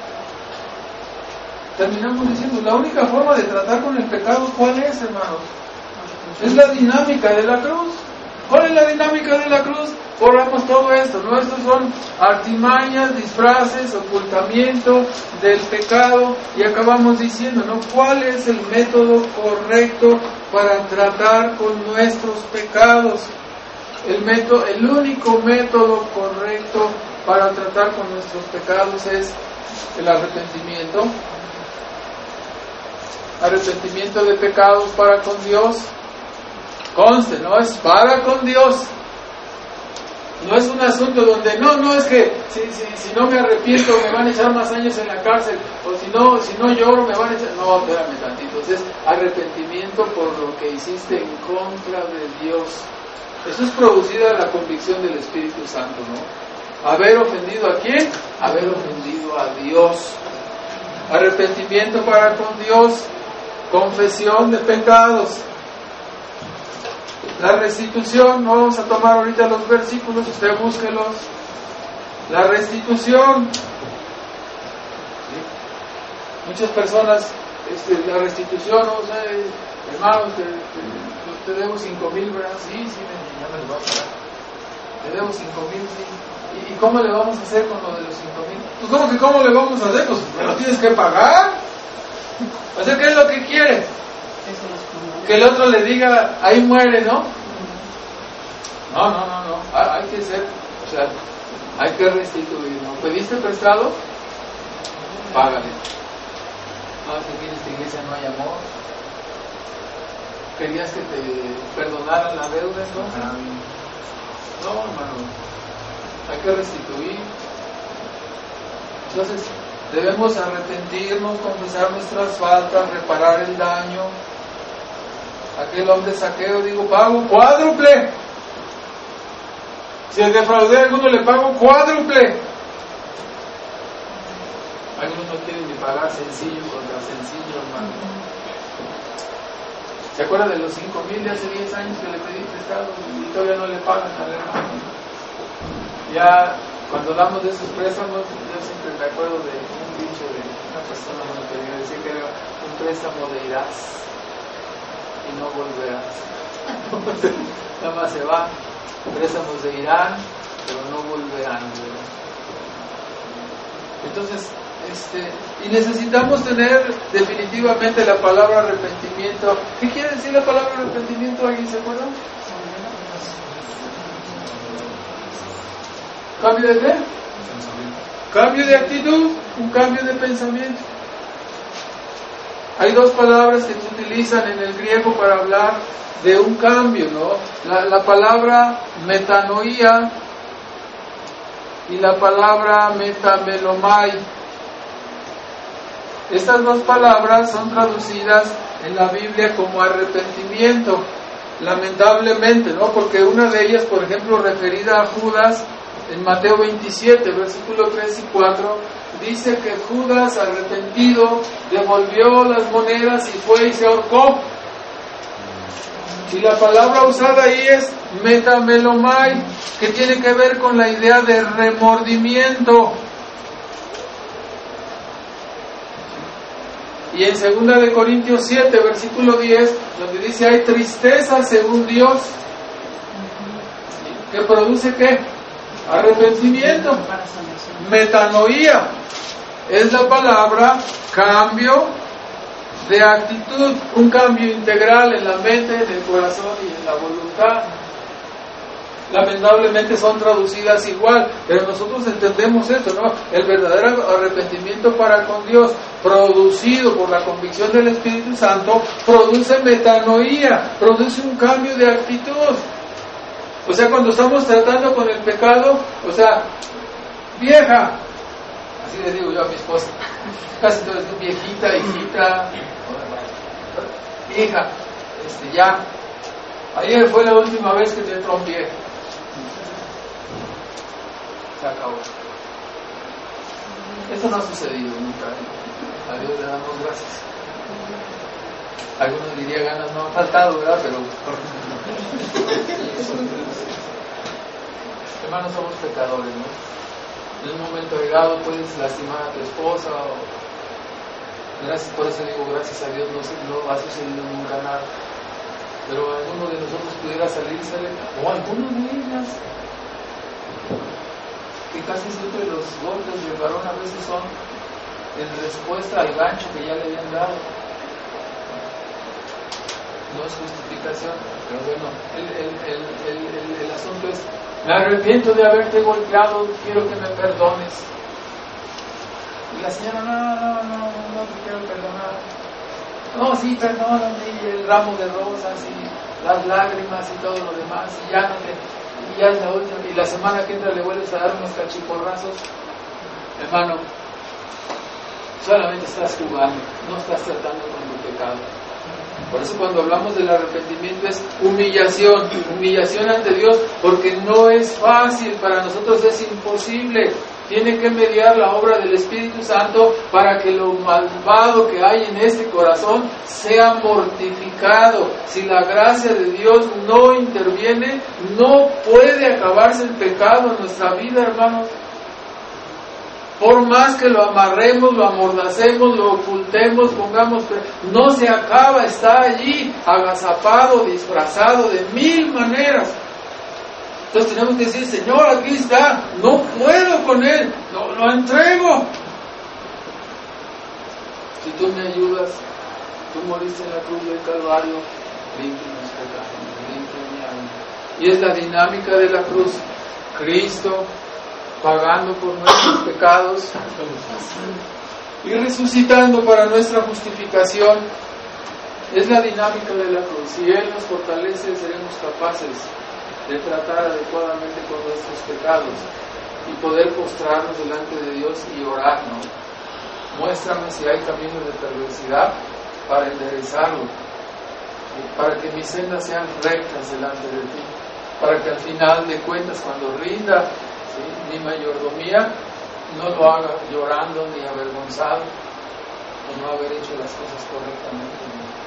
Terminamos diciendo, la única forma de tratar con el pecado, ¿cuál es, hermanos? Es la dinámica de la cruz. ¿Cuál es la dinámica de la cruz? Borramos todo esto, ¿no? Estos son artimañas, disfraces, ocultamiento del pecado, y acabamos diciendo, ¿no? ¿Cuál es el método correcto para tratar con nuestros pecados? El método, el único método correcto para tratar con nuestros pecados es el arrepentimiento. Arrepentimiento de pecados para con Dios. Conste, no es para con Dios. No es un asunto donde, no, no es que si, si, si no me arrepiento me van a echar más años en la cárcel, o si no, si no lloro me van a echar, no, espérame tantito. Entonces, arrepentimiento por lo que hiciste en contra de Dios. Eso es producido de la convicción del Espíritu Santo, ¿no? Haber ofendido a quién? Haber ofendido a Dios. Arrepentimiento para con Dios, confesión de pecados. La restitución, no vamos a tomar ahorita los versículos, usted búsquelos. La restitución. ¿Sí? Muchas personas, este, la restitución, no sé, hermano, te, te, te debo cinco mil, ¿verdad? Sí, sí, ya me lo voy a pagar. Te debo cinco mil, sí. ¿Y, ¿Y cómo le vamos a hacer con lo de los cinco mil? Pues, ¿cómo que cómo le vamos a hacer? Pues, me lo tienes que pagar. O sea, ¿qué es lo que quiere? Que el otro le diga, ahí muere, ¿no? No, no, no, no. Hay que ser, o sea, hay que restituir, ¿no? ¿Pediste prestado? Págale. No, es que aquí en esta iglesia no hay amor. ¿Querías que te perdonaran la deuda, entonces? No, hermano. Hay que restituir. Entonces, debemos arrepentirnos, confesar nuestras faltas, reparar el daño. Aquel hombre Saqueo, digo, pago cuádruple. Si el defraudé a alguno, le pago cuádruple. Algunos no quieren ni pagar sencillo contra sencillo, hermano. ¿Se acuerdan de los cinco mil de hace diez años que le pedí prestado y todavía no le pagan al hermano? Ya, cuando hablamos de esos préstamos, yo siempre me acuerdo de un dicho de una persona que me decía que era un préstamo de irás y no volverás. Nada más se va. Préstamos de irán, pero no volverán. ¿Verdad? Entonces, este, y necesitamos tener definitivamente la palabra arrepentimiento. ¿Qué quiere decir la palabra arrepentimiento? ¿Alguien se acuerda? ¿Cambio de qué? Cambio de actitud, un cambio de pensamiento. Hay dos palabras que se utilizan en el griego para hablar de un cambio, ¿no? La, la palabra metanoia y la palabra metamelomai. Estas dos palabras son traducidas en la Biblia como arrepentimiento, lamentablemente, ¿no? Porque una de ellas, por ejemplo, referida a Judas, en Mateo veintisiete, versículo tres y cuatro, dice que Judas, arrepentido, devolvió las monedas y fue y se ahorcó. Y la palabra usada ahí es metamelomai, que tiene que ver con la idea de remordimiento. Y en segunda de Corintios siete, versículo diez, donde dice hay tristeza según Dios, que produce ¿qué? Arrepentimiento. Metanoía es la palabra cambio de actitud, un cambio integral en la mente, en el corazón y en la voluntad. Lamentablemente son traducidas igual, pero nosotros entendemos esto, ¿no? El verdadero arrepentimiento para con Dios, producido por la convicción del Espíritu Santo, produce metanoía, produce un cambio de actitud. O sea, cuando estamos tratando con el pecado, o sea, vieja, así le digo yo a mi esposa, casi todo es viejita, hijita, hija, este, ya, ayer fue la última vez que te trompié. Se acabó. Esto no ha sucedido nunca. A Dios le damos gracias. Algunos dirían ganas no han faltado, ¿verdad? Pero hermanos, somos pecadores, ¿no? En un momento llegado puedes lastimar a tu esposa o... gracias, por eso digo gracias a Dios, no, no ha sucedido nunca nada. Pero alguno de nosotros pudiera salirse, o alguno de ellas, que casi siempre los golpes del varón a veces son en respuesta al gancho que ya le habían dado. No es justificación, pero bueno, el, el, el, el, el, el asunto es, me arrepiento de haberte golpeado, quiero que me perdones. Y la señora, no, no, no, no te quiero perdonar. No, sí, perdóname, y el ramo de rosas, y las lágrimas, y todo lo demás, y ya no te... y ya es la última, y la semana que entra le vuelves a dar unos cachiporrazos. Hermano, solamente estás jugando, no estás tratando con tu pecado. Por eso cuando hablamos del arrepentimiento es humillación, humillación ante Dios, porque no es fácil, para nosotros es imposible. Tiene que mediar la obra del Espíritu Santo para que lo malvado que hay en este corazón sea mortificado. Si la gracia de Dios no interviene, no puede acabarse el pecado en nuestra vida, hermanos. Por más que lo amarremos, lo amordacemos, lo ocultemos, pongamos, no se acaba, está allí, agazapado, disfrazado de mil maneras. Entonces tenemos que decir, Señor, aquí está, no puedo con él, lo, lo entrego. Si tú me ayudas, tú moriste en la cruz del Calvario, limpia mis pecados, limpia mi alma. Y es la dinámica de la cruz, Cristo pagando por nuestros pecados y resucitando para nuestra justificación. Es la dinámica de la cruz. Si Él nos fortalece, seremos capaces de tratar adecuadamente con nuestros pecados y poder postrarnos delante de Dios y orar, ¿no? Muéstrame si hay caminos de perversidad para enderezarlo, para que mis sendas sean rectas delante de ti, para que al final de cuentas, cuando rinda, ¿sí?, mi mayordomía, no lo haga llorando ni avergonzado por no haber hecho las cosas correctamente.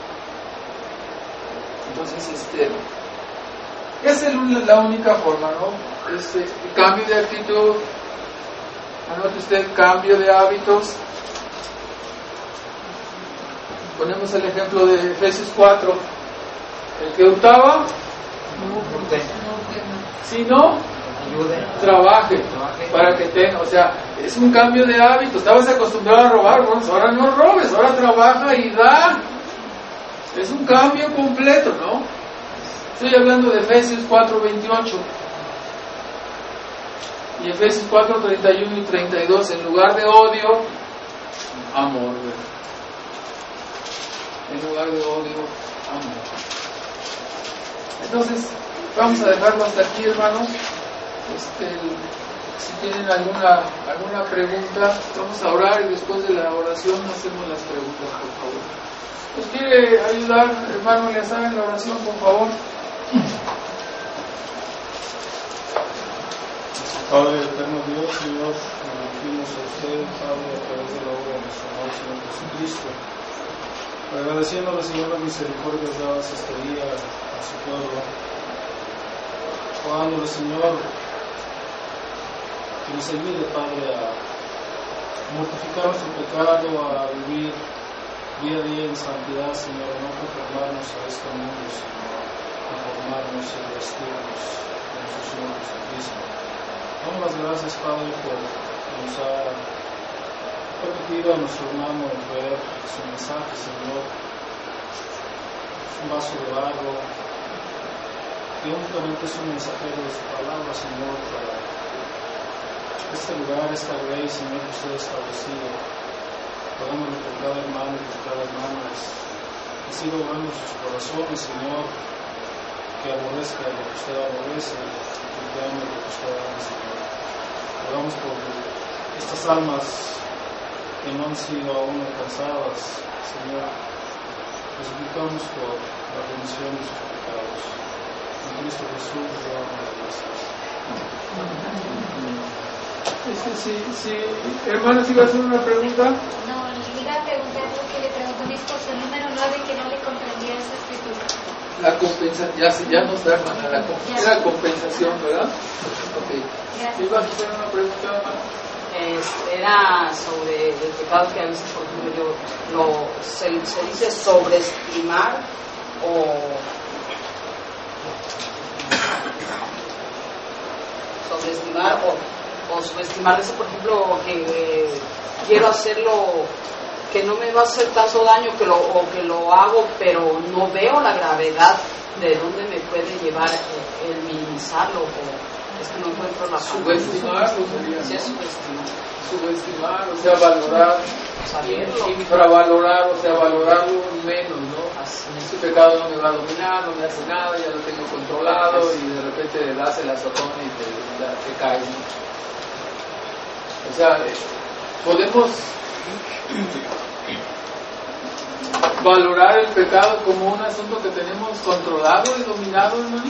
Entonces, este, esa es la única forma, ¿no? Este, cambio de actitud, anote usted, cambio de hábitos. Ponemos el ejemplo de Efesios cuatro. El que hurtaba, si no, trabaje para que tenga, o sea, es un cambio de hábito. Estabas acostumbrado a robar, bueno, ahora no robes, ahora trabaja y da. Es un cambio completo, ¿no? Estoy hablando de Efesios cuatro veintiocho y Efesios cuatro treinta y uno y treinta y dos. En lugar de odio, amor. En lugar de odio, amor. Entonces, vamos a dejarlo hasta aquí, hermanos. Este, Si tienen alguna alguna pregunta, vamos a orar y después de la oración hacemos las preguntas, por favor. ¿Nos quiere ayudar, hermano Eleazar, en la oración, por favor? Padre eterno Dios, Señor, nos dirigimos a usted, Padre, a través de la obra de nuestro amado Señor Jesucristo. Agradeciéndole, Señor, las misericordias dadas este día a su pueblo. Rogándole, Señor, que nos ayude, Padre, a mortificar nuestro pecado, a vivir día a día en santidad, Señor, a no conformarnos a este mundo, Señor, conformarnos y vestirnos de nuestro Señor Jesucristo. Damos las gracias, Padre, por que nos ha permitido a nuestro hermano ver su mensaje, Señor. Es un vaso de barro que únicamente es un mensajero de su palabra, Señor, para este lugar, esta ley, Señor, que usted ha establecido. Pagámoslo por cada hermano y por cada hermana. Y siga obrando sus corazones, Señor, que aborrezca lo que usted aborrece y que ame lo que usted ama, Señor. Oramos por estas almas que no han sido aún alcanzadas, Señor. Les suplicamos por la remisión de sus pecados. En Cristo Jesús, le damos las gracias. Sí, sí, sí. Hermano, ¿sí va a hacer una pregunta? No, le iba a preguntar lo que le preguntó mi esposo, el número nueve, que no le comprendía esa escritura. La compensación, ya, ya nos da, hermana, la, comp la compensación, ¿verdad? Ok. ¿Sí vas a hacer una pregunta, hermano? Eh, era sobre el pecado que a veces, por ejemplo, yo, lo, se, se dice sobreestimar o sobreestimar o, o subestimar eso, por ejemplo, que eh, quiero hacerlo, que no me va a hacer tanto daño que lo, o que lo hago, pero no veo la gravedad de dónde me puede llevar el, el minimizarlo, o es que no encuentro la subestimar, sería, sí, ¿no? subestimar. Subestimar, o sea, valorar, infravalorar, o sea, valorarlo menos, ¿no? Así. Este pecado no me va a dominar, no me hace nada, ya lo tengo controlado, y de repente le das el azotón y te, te caes, ¿no? O sea, podemos valorar el pecado como un asunto que tenemos controlado y dominado, hermano.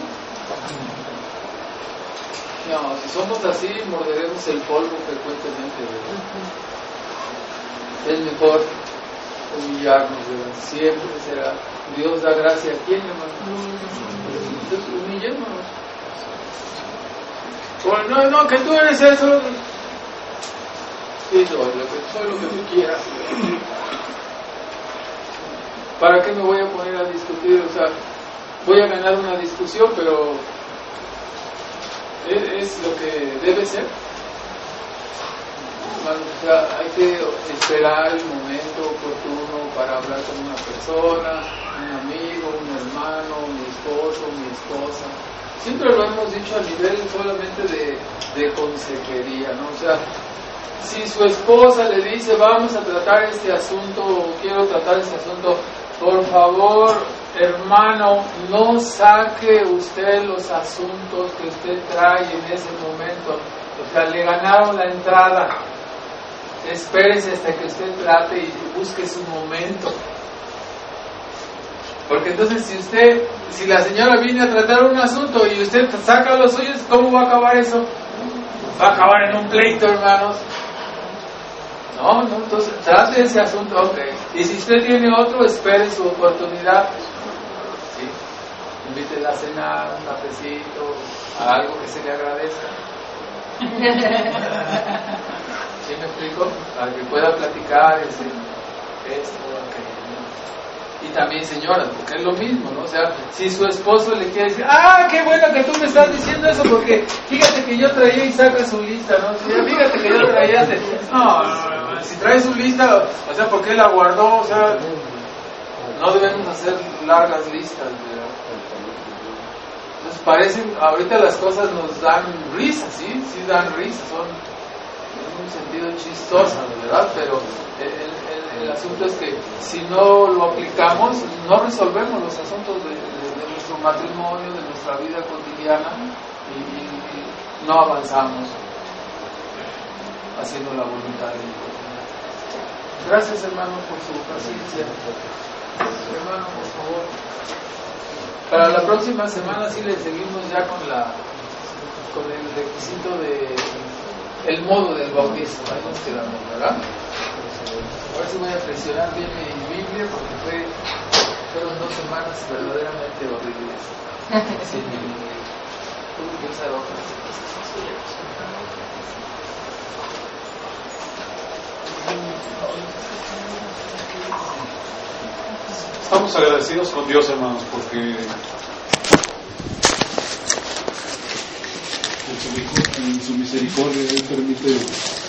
No, si somos así, morderemos el polvo frecuentemente, ¿verdad? Es mejor humillarnos, ¿verdad? Siempre será. Dios da gracia a quién, hermano. Entonces, humillémonos. Bueno, no, no, que tú eres eso. Sí, soy lo que, soy lo que tú quieras. ¿Para qué me voy a poner a discutir? O sea, voy a ganar una discusión, pero ¿es, es lo que debe ser? Bueno, o sea, hay que esperar el momento oportuno para hablar con una persona, un amigo, un hermano, mi esposo, mi esposa. Siempre lo hemos dicho a nivel solamente de, de consejería, ¿no? O sea, si su esposa le dice, vamos a tratar este asunto, o quiero tratar este asunto, por favor, hermano, no saque usted los asuntos que usted trae en ese momento. O sea, le ganaron la entrada. Espérese hasta que usted trate y busque su momento. Porque entonces si usted, si la señora viene a tratar un asunto y usted saca los suyos, ¿cómo va a acabar eso? Va a acabar en un pleito, hermanos. No, no, entonces trate ese asunto, ok. Y si usted tiene otro, espere su oportunidad. ¿Sí? Invítela a cenar, un cafecito, a algo que se le agradezca. ¿Sí me explico? Para que pueda platicar y decir esto, aquello. Y también, señoras, porque es lo mismo, ¿no? O sea, si su esposo le quiere decir, ah, qué bueno que tú me estás diciendo eso, porque fíjate que yo traía y saca su lista, ¿no? Sí, fíjate que yo traía, este... no, no, no, si trae su lista, o sea, ¿por qué la guardó? O sea, no debemos hacer largas listas, ¿verdad? Entonces parecen, ahorita las cosas nos dan risa, ¿sí? Sí dan risa, son en un sentido chistoso, ¿verdad? Pero el, el, el asunto es que si no lo aplicamos, no resolvemos los asuntos de, de, de nuestro matrimonio, de nuestra vida cotidiana, y, y, y no avanzamos. haciendo la voluntad de Dios. Gracias, hermano, por su paciencia. Hermano, por favor. Para la próxima semana sí le seguimos ya con la con el requisito de el modo del bautismo. Ahí nos quedamos, ¿verdad? A ver si voy a presionar bien mi Biblia porque fue, fueron dos semanas verdaderamente horribles. Sí, tuve que usar otras. Estamos agradecidos con Dios, hermanos, porque en su misericordia Él permite